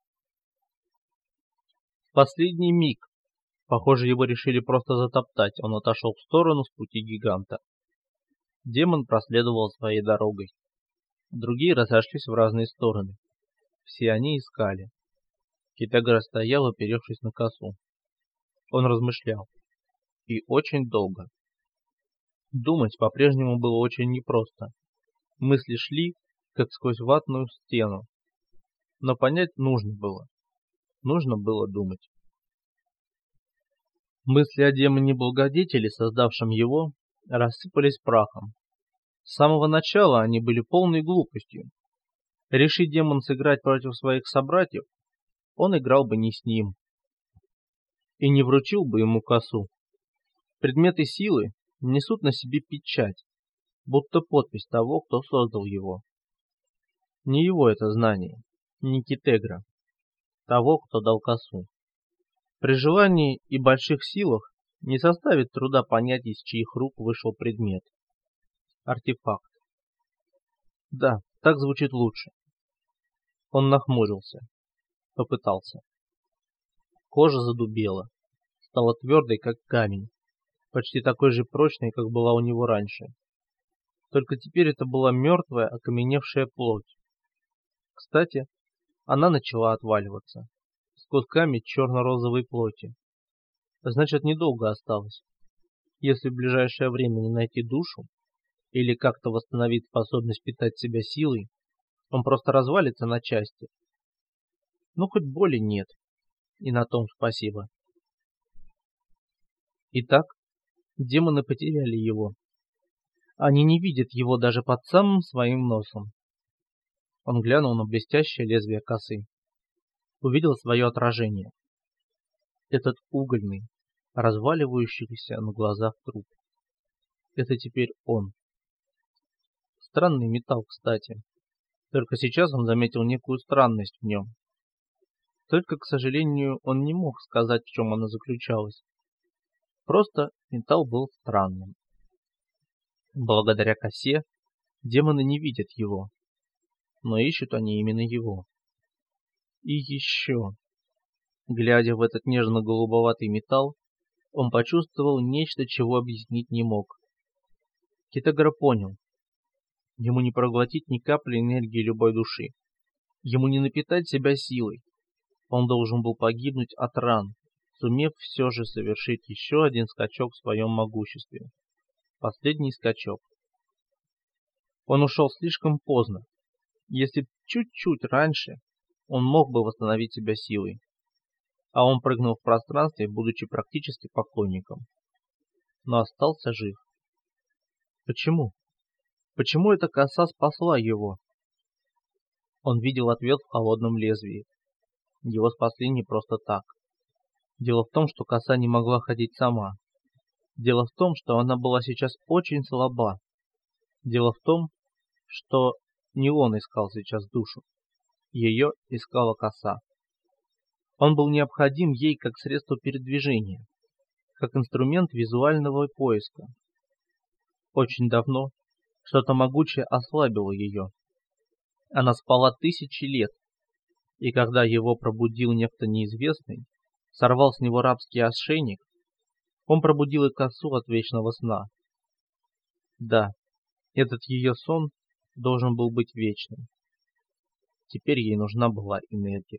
В последний миг, похоже, его решили просто затоптать, он отошел в сторону с пути гиганта. Демон проследовал своей дорогой. Другие разошлись в разные стороны. Все они искали. Китегра стоял, оперевшись на косу. Он размышлял. И очень долго. Думать по-прежнему было очень непросто. Мысли шли, как сквозь ватную стену. Но понять нужно было. Нужно было думать. Мысли о демоне-благодетеле, создавшем его, рассыпались прахом. С самого начала они были полной глупостью. Реши демон сыграть против своих собратьев, он играл бы не с ним. И не вручил бы ему косу. Предметы силы несут на себе печать, будто подпись того, кто создал его. Не его это знание, не Китегра, того, кто дал косу. При желании и больших силах не составит труда понять, из чьих рук вышел предмет. Артефакт. Да, так звучит лучше. Он нахмурился. Попытался. Кожа задубела. Стала твердой, как камень. Почти такой же прочной, как была у него раньше. Только теперь это была мертвая, окаменевшая плоть. Кстати, она начала отваливаться. С кусками черно-розовой плоти. Значит, недолго осталось. Если в ближайшее время не найти душу, или как-то восстановить способность питать себя силой, он просто развалится на части. Ну, хоть боли нет. И на том спасибо. Итак, демоны потеряли его. Они не видят его даже под самым своим носом. Он глянул на блестящее лезвие косы. Увидел свое отражение. Этот угольный, разваливающийся на глазах труп. Это теперь он. Странный металл, кстати. Только сейчас он заметил некую странность в нем. Только, к сожалению, он не мог сказать, в чем она заключалась. Просто металл был странным. Благодаря косе демоны не видят его, но ищут они именно его. И еще, глядя в этот нежно-голубоватый металл, он почувствовал нечто, чего объяснить не мог. Китегра понял. Ему не проглотить ни капли энергии любой души. Ему не напитать себя силой. Он должен был погибнуть от ран, сумев все же совершить еще один скачок в своем могуществе. Последний скачок. Он ушел слишком поздно. Если б чуть-чуть раньше, он мог бы восстановить себя силой. А он прыгнул в пространстве, будучи практически покойником. Но остался жив. Почему? Почему эта коса спасла его? Он видел ответ в холодном лезвии. Его спасли не просто так. Дело в том, что коса не могла ходить сама. Дело в том, что она была сейчас очень слаба. Дело в том, что не он искал сейчас душу. Ее искала коса. Он был необходим ей как средство передвижения. как инструмент визуального поиска. Очень давно что-то могучее ослабило ее. Она спала тысячи лет, и когда его пробудил некто неизвестный, сорвал с него рабский ошейник, он пробудил и косу от вечного сна. Да, этот ее сон должен был быть вечным. Теперь ей нужна была энергия.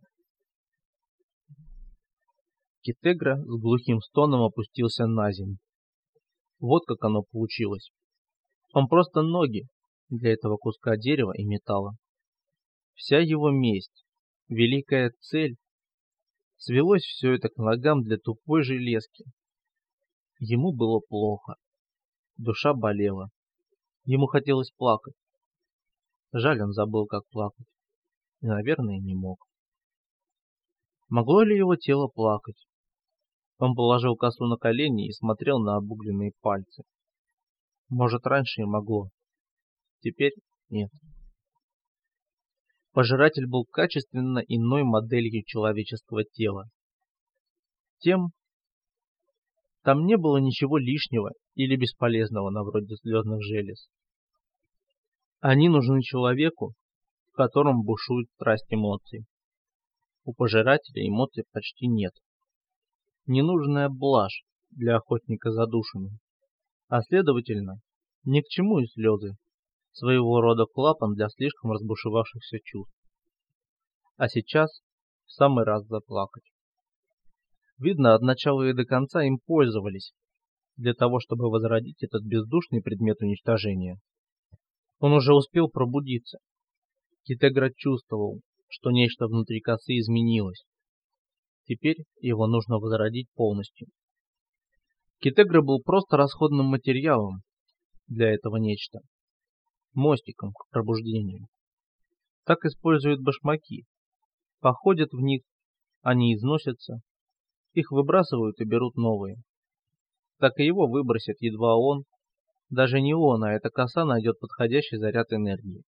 Китегра с глухим стоном опустился на землю. Вот как оно получилось. Он просто ноги для этого куска дерева и металла. Вся его месть, великая цель, свелось все это к ногам для тупой железки. Ему было плохо. Душа болела. Ему хотелось плакать. Жаль, он забыл, как плакать. И, наверное, не мог. Могло ли его тело плакать? Он положил косу на колени и смотрел на обугленные пальцы. Может, раньше и могло. Теперь нет. Пожиратель был качественно иной моделью человеческого тела. Тем, там не было ничего лишнего или бесполезного на вроде слезных желез. Они нужны человеку, в котором бушует страсть эмоций. У пожирателя эмоций почти нет. Ненужная блажь для охотника за душами. А следовательно, ни к чему и слезы, своего рода клапан для слишком разбушевавшихся чувств. А сейчас в самый раз заплакать. Видно, от начала и до конца им пользовались, для того, чтобы возродить этот бездушный предмет уничтожения. Он уже успел пробудиться. Китегра чувствовал, что нечто внутри косы изменилось. Теперь его нужно возродить полностью. Китегра был просто расходным материалом для этого нечто, мостиком к пробуждению. Так используют башмаки. Походят в них, они износятся, их выбрасывают и берут новые. Так и его выбросят, едва он, даже не он, а эта коса найдет подходящий заряд энергии.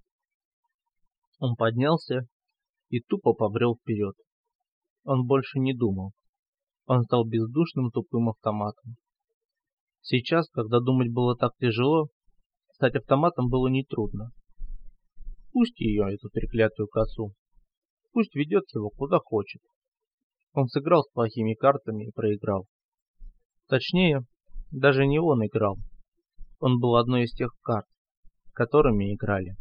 Он поднялся и тупо побрел вперед. Он больше не думал. Он стал бездушным тупым автоматом. Сейчас, когда думать было так тяжело, стать автоматом было нетрудно. Пусть ее, эту треклятую косу. Пусть ведет его куда хочет. Он сыграл с плохими картами и проиграл. Точнее, даже не он играл. Он был одной из тех карт, которыми играли.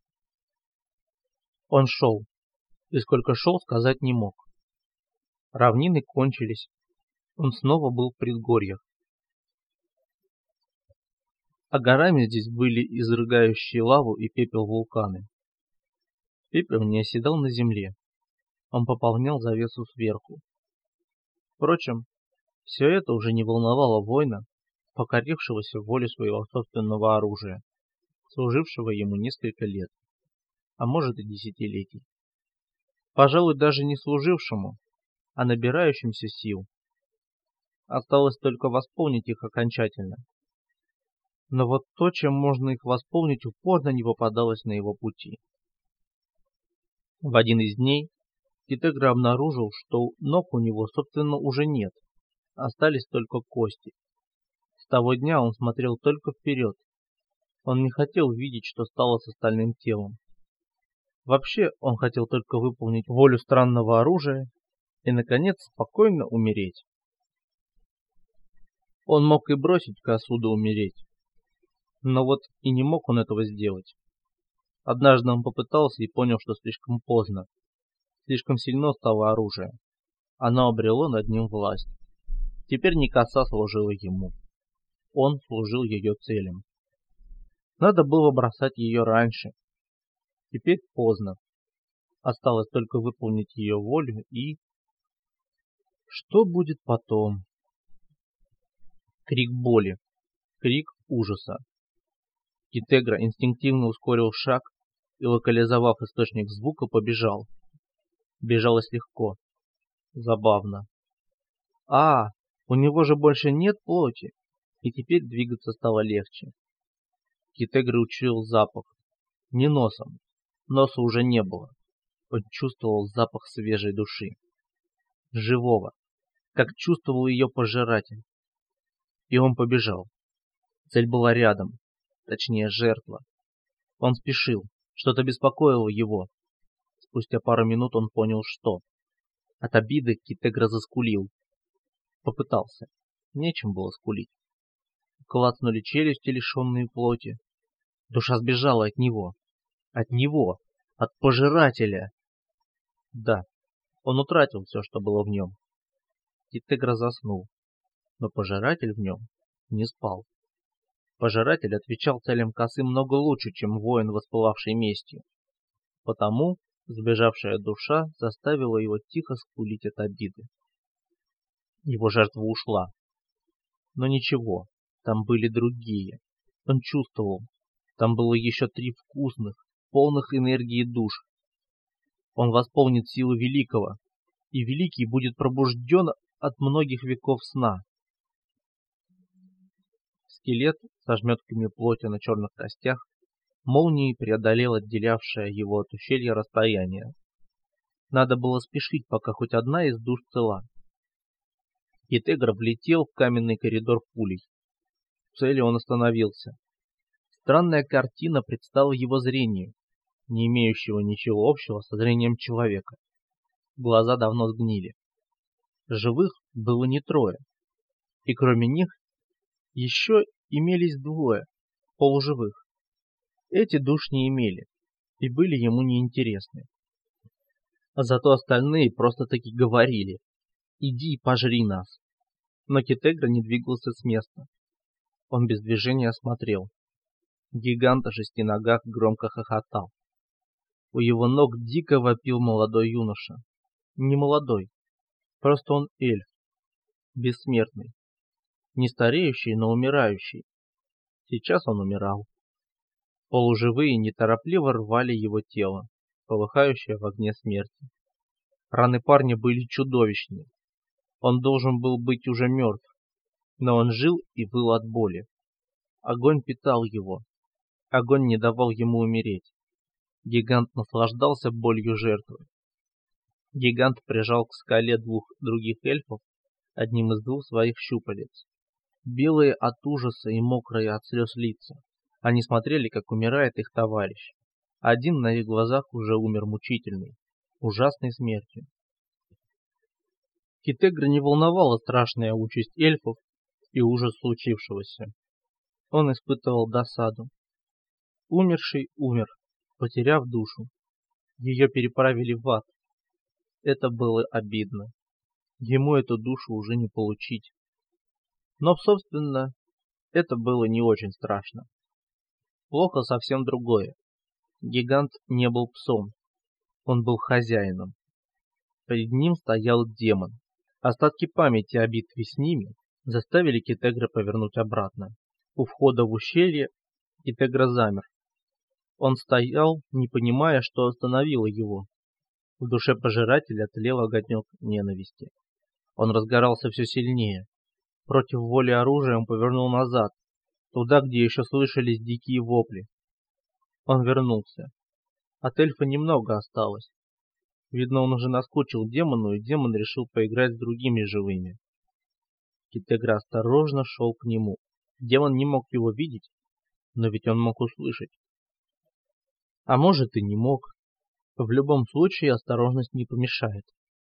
Он шел, и сколько шел, сказать не мог. Равнины кончились. Он снова был в предгорьях. А горами здесь были изрыгающие лаву и пепел вулканы. Пепел не оседал на земле. Он пополнял завесу сверху. Впрочем, все это уже не волновало воина, покорившегося воле своего собственного оружия, служившего ему несколько лет, а может и десятилетий. Пожалуй, даже не служившему, а набирающимся сил. Осталось только восполнить их окончательно. Но вот то, чем можно их восполнить, упорно не попадалось на его пути. В один из дней Китегра обнаружил, что ног у него, собственно, уже нет, остались только кости. С того дня он смотрел только вперед. Он не хотел видеть, что стало с остальным телом. Вообще, он хотел только выполнить волю странного оружия и, наконец, спокойно умереть. Он мог и бросить косу да умереть. Но вот и не мог он этого сделать. Однажды он попытался и понял, что слишком поздно. Слишком сильно стало оружие. Оно обрело над ним власть. Теперь не коса служила ему. Он служил ее целям. Надо было бросать ее раньше. Теперь поздно. Осталось только выполнить ее волю и... Что будет потом? Крик боли. Крик ужаса. Китегра инстинктивно ускорил шаг и, локализовав источник звука, побежал. Бежалось легко. Забавно. А, у него же больше нет плоти, и теперь двигаться стало легче. Китегра учуял запах. Не носом. Носа уже не было. Он чувствовал запах свежей души. Живого, как чувствовал ее пожиратель. И он побежал. Цель была рядом, точнее жертва. Он спешил, что-то беспокоило его. Спустя пару минут он понял, что. От обиды Китегра заскулил. Попытался. Нечем было скулить. Клацнули челюсти, лишенные плоти. Душа сбежала от него. От него. От пожирателя. Да, он утратил все, что было в нем. Китегра заснул. Но пожиратель в нем не спал. Пожиратель отвечал целям косы много лучше, чем воин, воспылавший местью. Потому сбежавшая душа заставила его тихо скулить от обиды. Его жертва ушла. Но ничего, там были другие. Он чувствовал, там было еще три вкусных, полных энергии душ. Он восполнит силу Великого, и Великий будет пробужден от многих веков сна. Скелет с ошметками плоти на черных костях молнией преодолел отделявшее его от ущелья расстояние. Надо было спешить, пока хоть одна из душ цела. Китегра влетел в каменный коридор пулей. В цели он остановился. Странная картина предстала его зрению, не имеющего ничего общего со зрением человека. Глаза давно сгнили. Живых было не трое, и кроме них еще имелись двое, полуживых. Эти душ не имели и были ему неинтересны. А зато остальные просто-таки говорили: «Иди и пожри нас». Но Китегра не двигался с места. Он без движения осмотрел. Гигант о шести ногах громко хохотал. У его ног дико вопил молодой юноша. Не молодой, просто он эльф, бессмертный. Не стареющий, но умирающий. Сейчас он умирал. Полуживые неторопливо рвали его тело, полыхающее в огне смерти. Раны парня были чудовищные. Он должен был быть уже мертв, но он жил и выл от боли. Огонь питал его. Огонь не давал ему умереть. Гигант наслаждался болью жертвы. Гигант прижал к скале двух других эльфов одним из двух своих щупалец. Белые от ужаса и мокрые от слез лица. Они смотрели, как умирает их товарищ. Один на их глазах уже умер мучительной, ужасной смертью. Китегра не волновала страшная участь эльфов и ужас случившегося. Он испытывал досаду. Умерший умер, потеряв душу. Ее переправили в ад. Это было обидно. Ему эту душу уже не получить. Но, собственно, это было не очень страшно. Плохо совсем другое. Гигант не был псом. Он был хозяином. Перед ним стоял демон. Остатки памяти о битве с ними заставили Китегра повернуть обратно. У входа в ущелье Китегра замер. Он стоял, не понимая, что остановило его. В душе пожирателя тлел огонек ненависти. Он разгорался все сильнее. Против воли оружия он повернул назад, туда, где еще слышались дикие вопли. Он вернулся. От эльфа немного осталось. Видно, он уже наскучил демону, и демон решил поиграть с другими живыми. Китегра осторожно шел к нему. Демон не мог его видеть, но ведь он мог услышать. А может и не мог. В любом случае осторожность не помешает.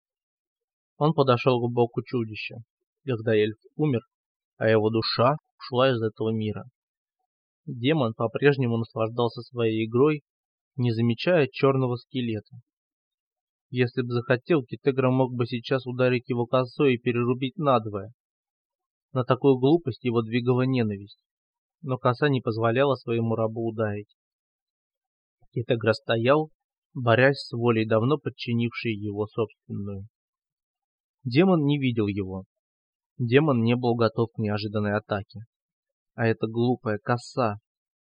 Он подошел к боку чудища, когда эльф умер, а его душа ушла из этого мира. Демон по-прежнему наслаждался своей игрой, не замечая черного скелета. Если бы захотел, Китегра мог бы сейчас ударить его косой и перерубить надвое. На такую глупость его двигала ненависть, но коса не позволяла своему рабу ударить. Китегра стоял, борясь с волей, давно подчинившей его собственную. Демон не видел его. Демон не был готов к неожиданной атаке. А это глупая коса.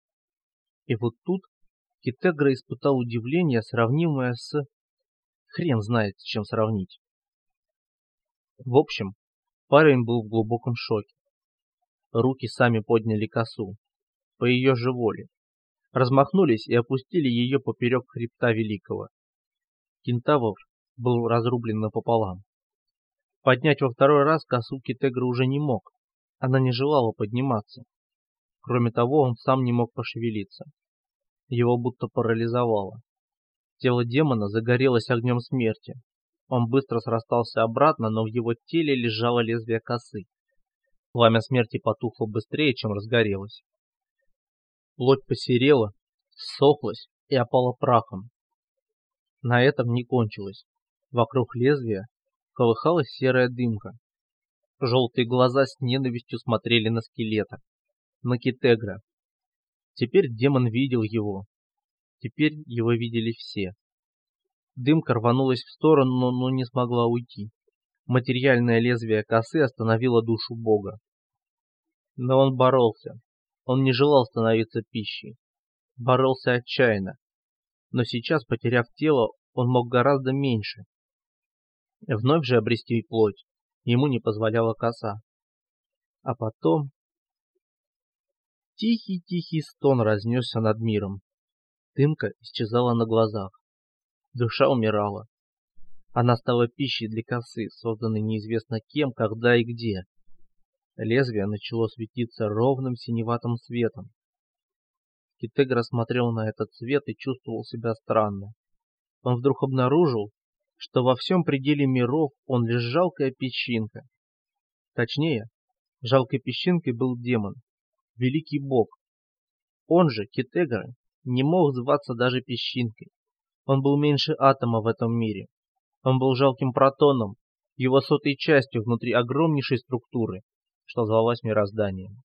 И вот тут Китегра испытал удивление, сравнимое с... Хрен знает, с чем сравнить. В общем, парень был в глубоком шоке. Руки сами подняли косу, по ее же воле. Размахнулись и опустили ее поперек хребта Великого. Кентавр был разрублен напополам. Поднять во второй раз косу Китегра уже не мог. Она не желала подниматься. Кроме того, он сам не мог пошевелиться. Его будто парализовало. Тело демона загорелось огнем смерти. Он быстро срастался обратно, но в его теле лежало лезвие косы. Пламя смерти потухло быстрее, чем разгорелось. Плоть посерела, ссохлась и опала прахом. На этом не кончилось. Вокруг лезвия колыхалась серая дымка. Желтые глаза с ненавистью смотрели на скелета, на Китегра. Теперь демон видел его. Теперь его видели все. Дымка рванулась в сторону, но не смогла уйти. Материальное лезвие косы остановило душу Бога. Но он боролся. Он не желал становиться пищей. Боролся отчаянно. Но сейчас, потеряв тело, он мог гораздо меньше. Вновь же обрести плоть ему не позволяла коса. А потом... Тихий-тихий стон разнесся над миром. Дымка исчезала на глазах. Душа умирала. Она стала пищей для косы, созданной неизвестно кем, когда и где. Лезвие начало светиться ровным синеватым светом. Китегра смотрел на этот свет и чувствовал себя странно. Он вдруг обнаружил, что во всем пределе миров он лишь жалкая песчинка. Точнее, жалкой песчинкой был демон, великий бог. Он же, Китегра, не мог зваться даже песчинкой. Он был меньше атома в этом мире. Он был жалким протоном, его сотой частью внутри огромнейшей структуры, что звалась мирозданием.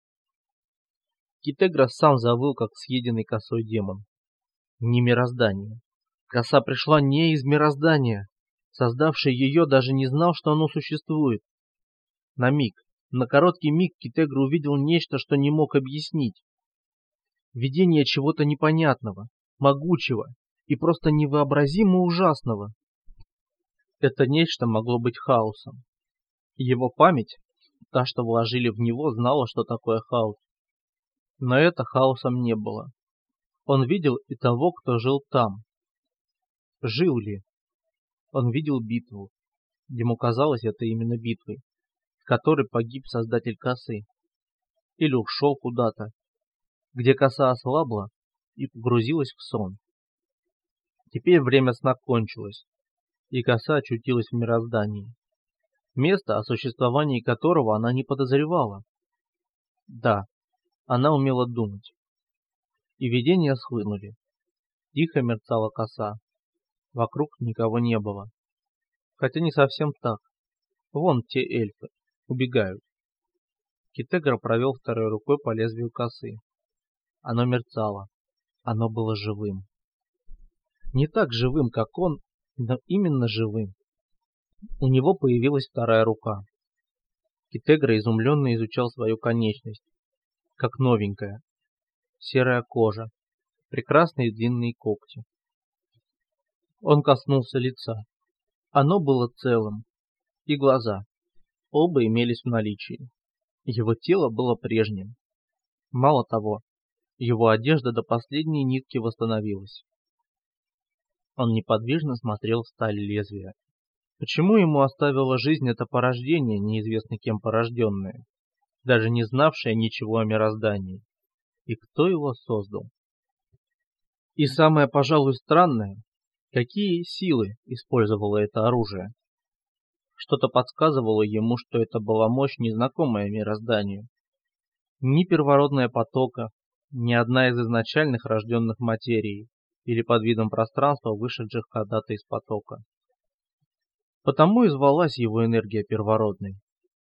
Китегра сам завыл, как съеденный косой демон. Не мироздание. Коса пришла не из мироздания. Создавший ее даже не знал, что оно существует. На миг, на короткий миг Китегра увидел нечто, что не мог объяснить. Видение чего-то непонятного, могучего и просто невообразимо ужасного. Это нечто могло быть хаосом. Его память, та, что вложили в него, знала, что такое хаос. Но это хаосом не было. Он видел и того, кто жил там. Жил ли? Он видел битву. Ему казалось это именно битвой, в которой погиб создатель косы. Или ушел куда-то, где коса ослабла и погрузилась в сон. Теперь время сна кончилось, и коса очутилась в мироздании. Место, о существовании которого она не подозревала. Да, она умела думать. И видения схлынули. Тихо мерцала коса. Вокруг никого не было. Хотя не совсем так. Вон те эльфы. Убегают. Китегра провел второй рукой по лезвию косы. Оно мерцало. Оно было живым. Не так живым, как он, но именно живым. У него появилась вторая рука. Китегра изумленно изучал свою конечность. Как новенькая. Серая кожа. Прекрасные длинные когти. Он коснулся лица. Оно было целым. И глаза. Оба имелись в наличии. Его тело было прежним. Мало того, его одежда до последней нитки восстановилась. Он неподвижно смотрел в сталь лезвия. Почему ему оставило жизнь это порождение, неизвестно кем порожденное, даже не знавшее ничего о мироздании? И кто его создал? И самое, пожалуй, странное, какие силы использовало это оружие? Что-то подсказывало ему, что это была мощь, незнакомая мирозданию. Ни первородная потока, ни одна из изначальных рожденных материй или под видом пространства, вышедших когда-то из потока. Потому и звалась его энергия первородной.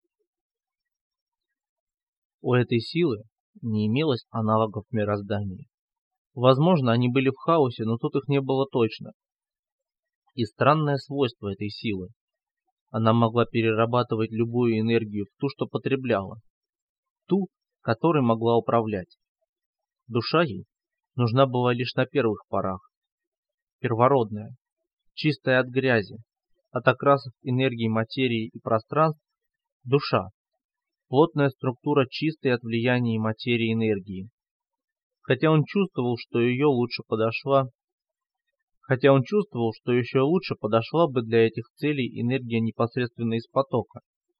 У этой силы не имелось аналогов в мироздании. Возможно, они были в хаосе, но тут их не было точно. И странное свойство этой силы. Она могла перерабатывать любую энергию в ту, что потребляла. Ту, которой могла управлять. Душа ей нужна была лишь на первых порах. Первородная, чистая от грязи, от окрасов энергии, материи и пространств, душа. Плотная структура чистой от влияния материи энергии. Хотя он чувствовал, что ее лучше подошла, хотя он чувствовал, что еще лучше подошла бы для этих целей энергия непосредственно из потока.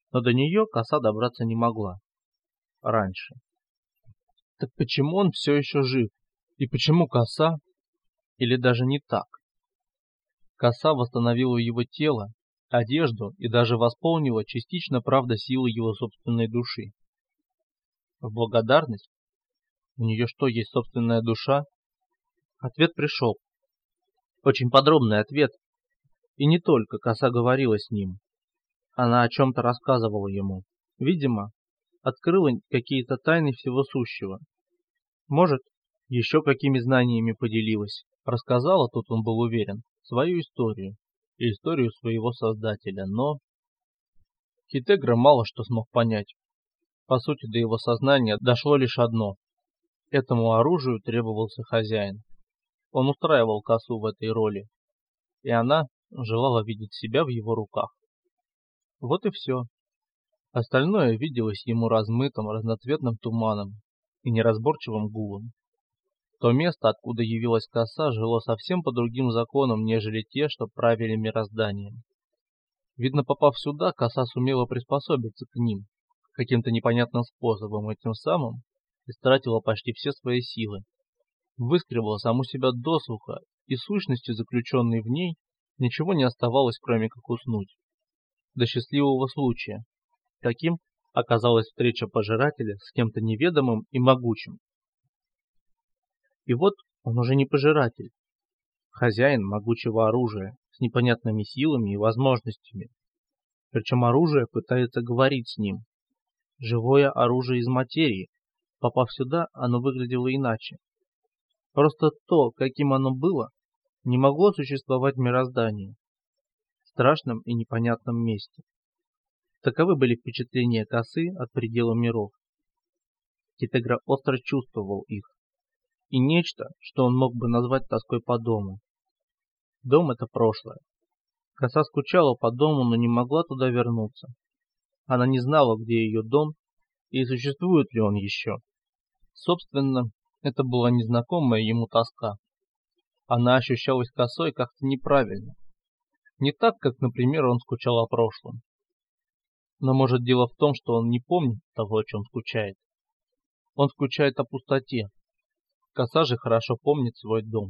но до нее коса добраться не могла. Раньше. Так почему он все еще жив? И почему коса? Или даже не так? Коса восстановила его тело, одежду и даже восполнила частично, правда, силы его собственной души. В благодарность? У нее что, есть собственная душа? Ответ пришел. Очень подробный ответ. И не только коса говорила с ним. Она о чем-то рассказывала ему. Видимо, открыла какие-то тайны всего сущего. Может, еще какими знаниями поделилась. Рассказала, тут он был уверен, свою историю и историю своего создателя, но... Хитегра мало что смог понять. По сути, до его сознания дошло лишь одно. Этому оружию требовался хозяин. Он устраивал косу в этой роли, и она желала видеть себя в его руках. Вот и все. Остальное виделось ему размытым, разноцветным туманом и неразборчивым гулом. То место, откуда явилась коса, жило совсем по другим законам, нежели те, что правили мирозданием. Видно, попав сюда, коса сумела приспособиться к ним каким-то непонятным способом, и тем самым истратила почти все свои силы. Выскребла саму себя досуха, и сущности, заключенной в ней, ничего не оставалось, кроме как уснуть. До счастливого случая. Таким оказалась встреча пожирателя с кем-то неведомым и могучим. И вот он уже не пожиратель, хозяин могучего оружия с непонятными силами и возможностями. Причем оружие пытается говорить с ним. Живое оружие из материи. Попав сюда, оно выглядело иначе. Просто то, каким оно было, не могло существовать в мироздании, в страшном и непонятном месте. Таковы были впечатления косы от предела миров. Хитегра остро чувствовал их. И нечто, что он мог бы назвать тоской по дому. Дом — это прошлое. Коса скучала по дому, но не могла туда вернуться. Она не знала, где ее дом и существует ли он еще. Собственно, это была незнакомая ему тоска. Она ощущалась косой как-то неправильно. Не так, как, например, он скучал о прошлом. Но может дело в том, что он не помнит того, о чем скучает. Он скучает о пустоте. Коса же хорошо помнит свой дом.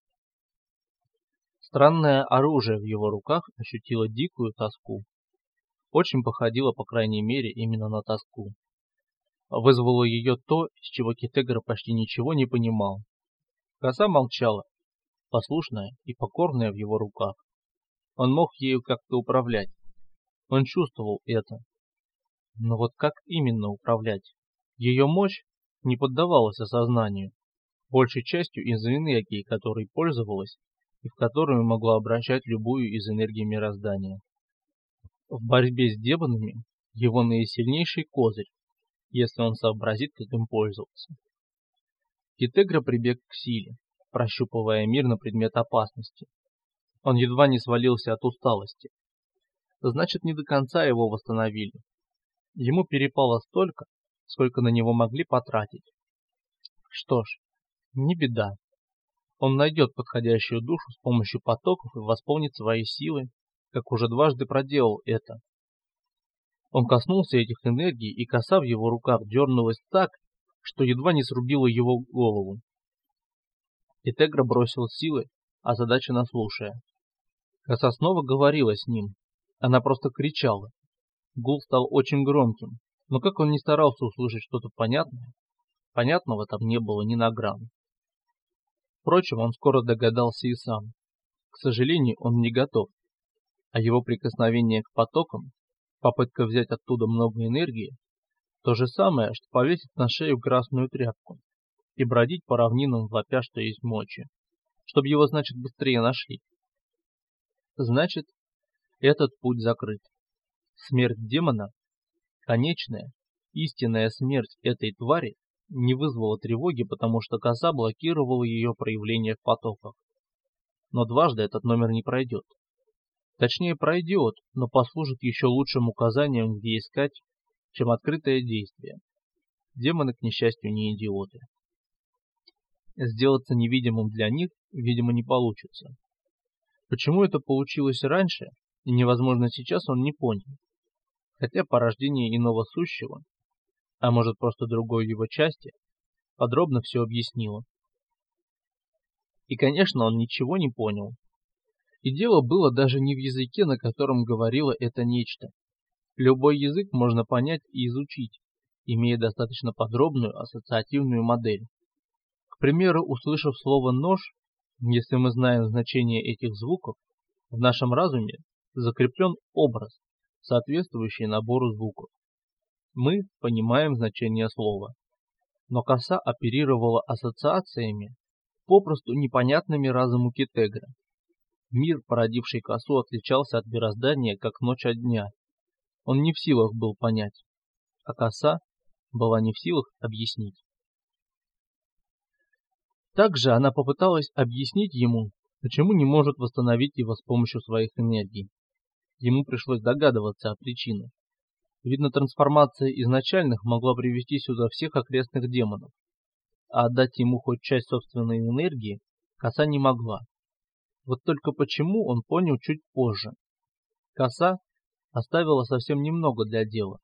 Странное оружие в его руках ощутило дикую тоску. Очень походило, по крайней мере, именно на тоску. Вызвало ее то, из чего Хитегра почти ничего не понимал. Коса молчала, послушная и покорная в его руках. Он мог ею как-то управлять. Он чувствовал это. Но вот как именно управлять? Ее мощь не поддавалась осознанию, большей частью из-за энергии, которой пользовалась и в которую могла обращать любую из энергий мироздания. В борьбе с демонами его наисильнейший козырь, если он сообразит, как им пользоваться. Хитегра прибег к силе, прощупывая мир на предмет опасности. Он едва не свалился от усталости. Значит, не до конца его восстановили. Ему перепало столько, сколько на него могли потратить. Что ж, не беда. Он найдет подходящую душу с помощью потоков и восполнит свои силы, как уже дважды проделал это. Он коснулся этих энергий, и коса в его руках дернулась так, что едва не срубила его голову. Хитегра бросил силы, озадаченно слушая. Коса снова говорила с ним. Она просто кричала. Гул стал очень громким, но как он ни старался услышать что-то понятное, понятного там не было ни на грамм. Впрочем, он скоро догадался и сам. К сожалению, он не готов, а его прикосновение к потокам, попытка взять оттуда много энергии, то же самое, что повесить на шею красную тряпку и бродить по равнинам, вопя, что есть мочи, чтобы его, значит, быстрее нашли. Значит, этот путь закрыт. Смерть демона, конечная, истинная смерть этой твари, не вызвала тревоги, потому что коса блокировала ее проявление в потоках. Но дважды этот номер не пройдет. Точнее, пройдет, но послужит еще лучшим указанием, где искать, чем открытое действие. Демоны, к несчастью, не идиоты. Сделаться невидимым для них, видимо, не получится. Почему это получилось раньше и невозможно сейчас, он не понял. хотя порождение иного сущего, а может просто другой его части, подробно все объяснила. И, конечно, он ничего не понял. И дело было даже не в языке, на котором говорило это нечто. Любой язык можно понять и изучить, имея достаточно подробную ассоциативную модель. К примеру, услышав слово «нож», если мы знаем значение этих звуков, в нашем разуме закреплен образ, соответствующий набору звуков. Мы понимаем значение слова. Но коса оперировала ассоциациями, попросту непонятными разуму Китегра. Мир, породивший косу, отличался от мироздания, как ночь от дня. Он не в силах был понять, а коса была не в силах объяснить. Также она попыталась объяснить ему, почему не может восстановить его с помощью своих энергий. Ему пришлось догадываться о причинах. Видно, трансформация изначальных могла привести сюда всех окрестных демонов, а отдать ему хоть часть собственной энергии коса не могла. Вот только почему, он понял чуть позже. Коса оставила совсем немного для дела.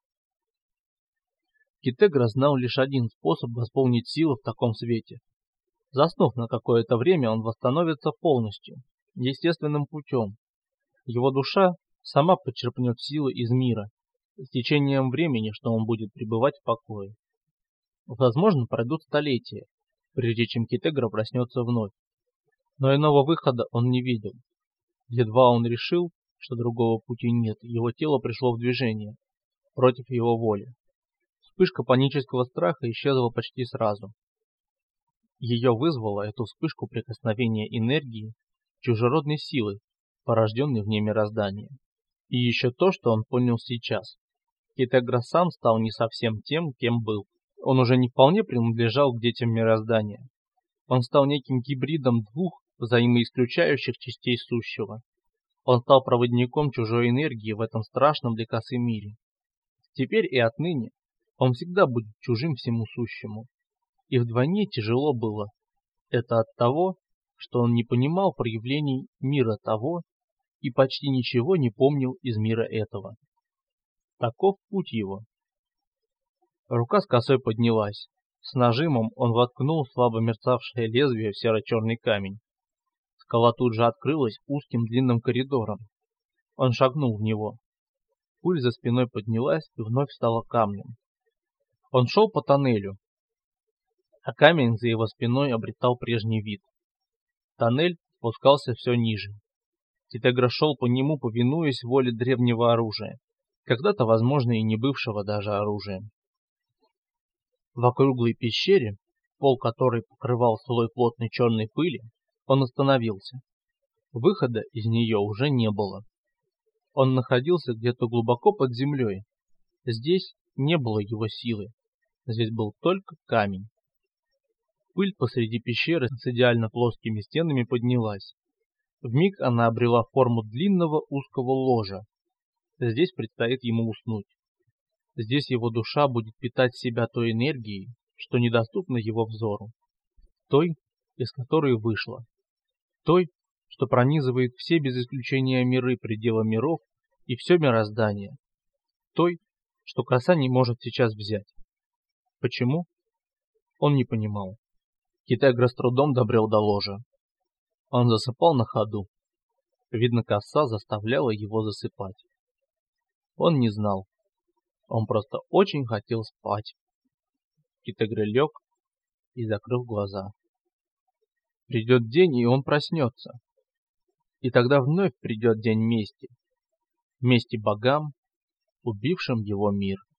Китегра знал лишь один способ восполнить силы в таком свете. Заснув на какое-то время, он восстановится полностью, естественным путем. Его душа сама почерпнет силы из мира, с течением времени, что он будет пребывать в покое. Возможно, пройдут столетия, прежде чем Китегра проснется вновь. Но иного выхода он не видел. Едва он решил, что другого пути нет, его тело пришло в движение, против его воли. Вспышка панического страха исчезла почти сразу. Ее вызвало, эту вспышку, прикосновение энергии, чужеродной силы, порожденной вне мироздания. И еще то, что он понял сейчас. Китегра сам стал не совсем тем, кем был. Он уже не вполне принадлежал к детям мироздания. Он стал неким гибридом двух взаимоисключающих частей сущего. Он стал проводником чужой энергии в этом страшном для косы мире. Теперь и отныне он всегда будет чужим всему сущему. И вдвойне тяжело было. Это от того, что он не понимал проявлений мира того и почти ничего не помнил из мира этого. Таков путь его. Рука с косой поднялась. С нажимом он воткнул слабо мерцавшее лезвие в серо-черный камень. Скала тут же открылась узким длинным коридором. Он шагнул в него. Пыль за спиной поднялась и вновь стала камнем. Он шел по тоннелю, а камень за его спиной обретал прежний вид. Тоннель спускался все ниже. Китегра шел по нему, повинуясь воле древнего оружия, когда-то, возможно, и не бывшего даже оружием. В округлой пещере, пол которой покрывал слой плотной черной пыли, он остановился. Выхода из нее уже не было. Он находился где-то глубоко под землей. Здесь не было его силы. Здесь был только камень. Пыль посреди пещеры с идеально плоскими стенами поднялась. Вмиг она обрела форму длинного узкого ложа. Здесь предстоит ему уснуть. Здесь его душа будет питать себя той энергией, что недоступна его взору. Той, из которой вышла. Той, что пронизывает все без исключения миры предела миров и все мироздание. Той, что коса не может сейчас взять. Почему? Он не понимал. Китегра с трудом добрел до ложа. Он засыпал на ходу. Видно, коса заставляла его засыпать. Он не знал. Он просто очень хотел спать. Китегра лег и закрыл глаза. Придет день, и он проснется. И тогда вновь придет день мести. Мести богам, убившим его мир.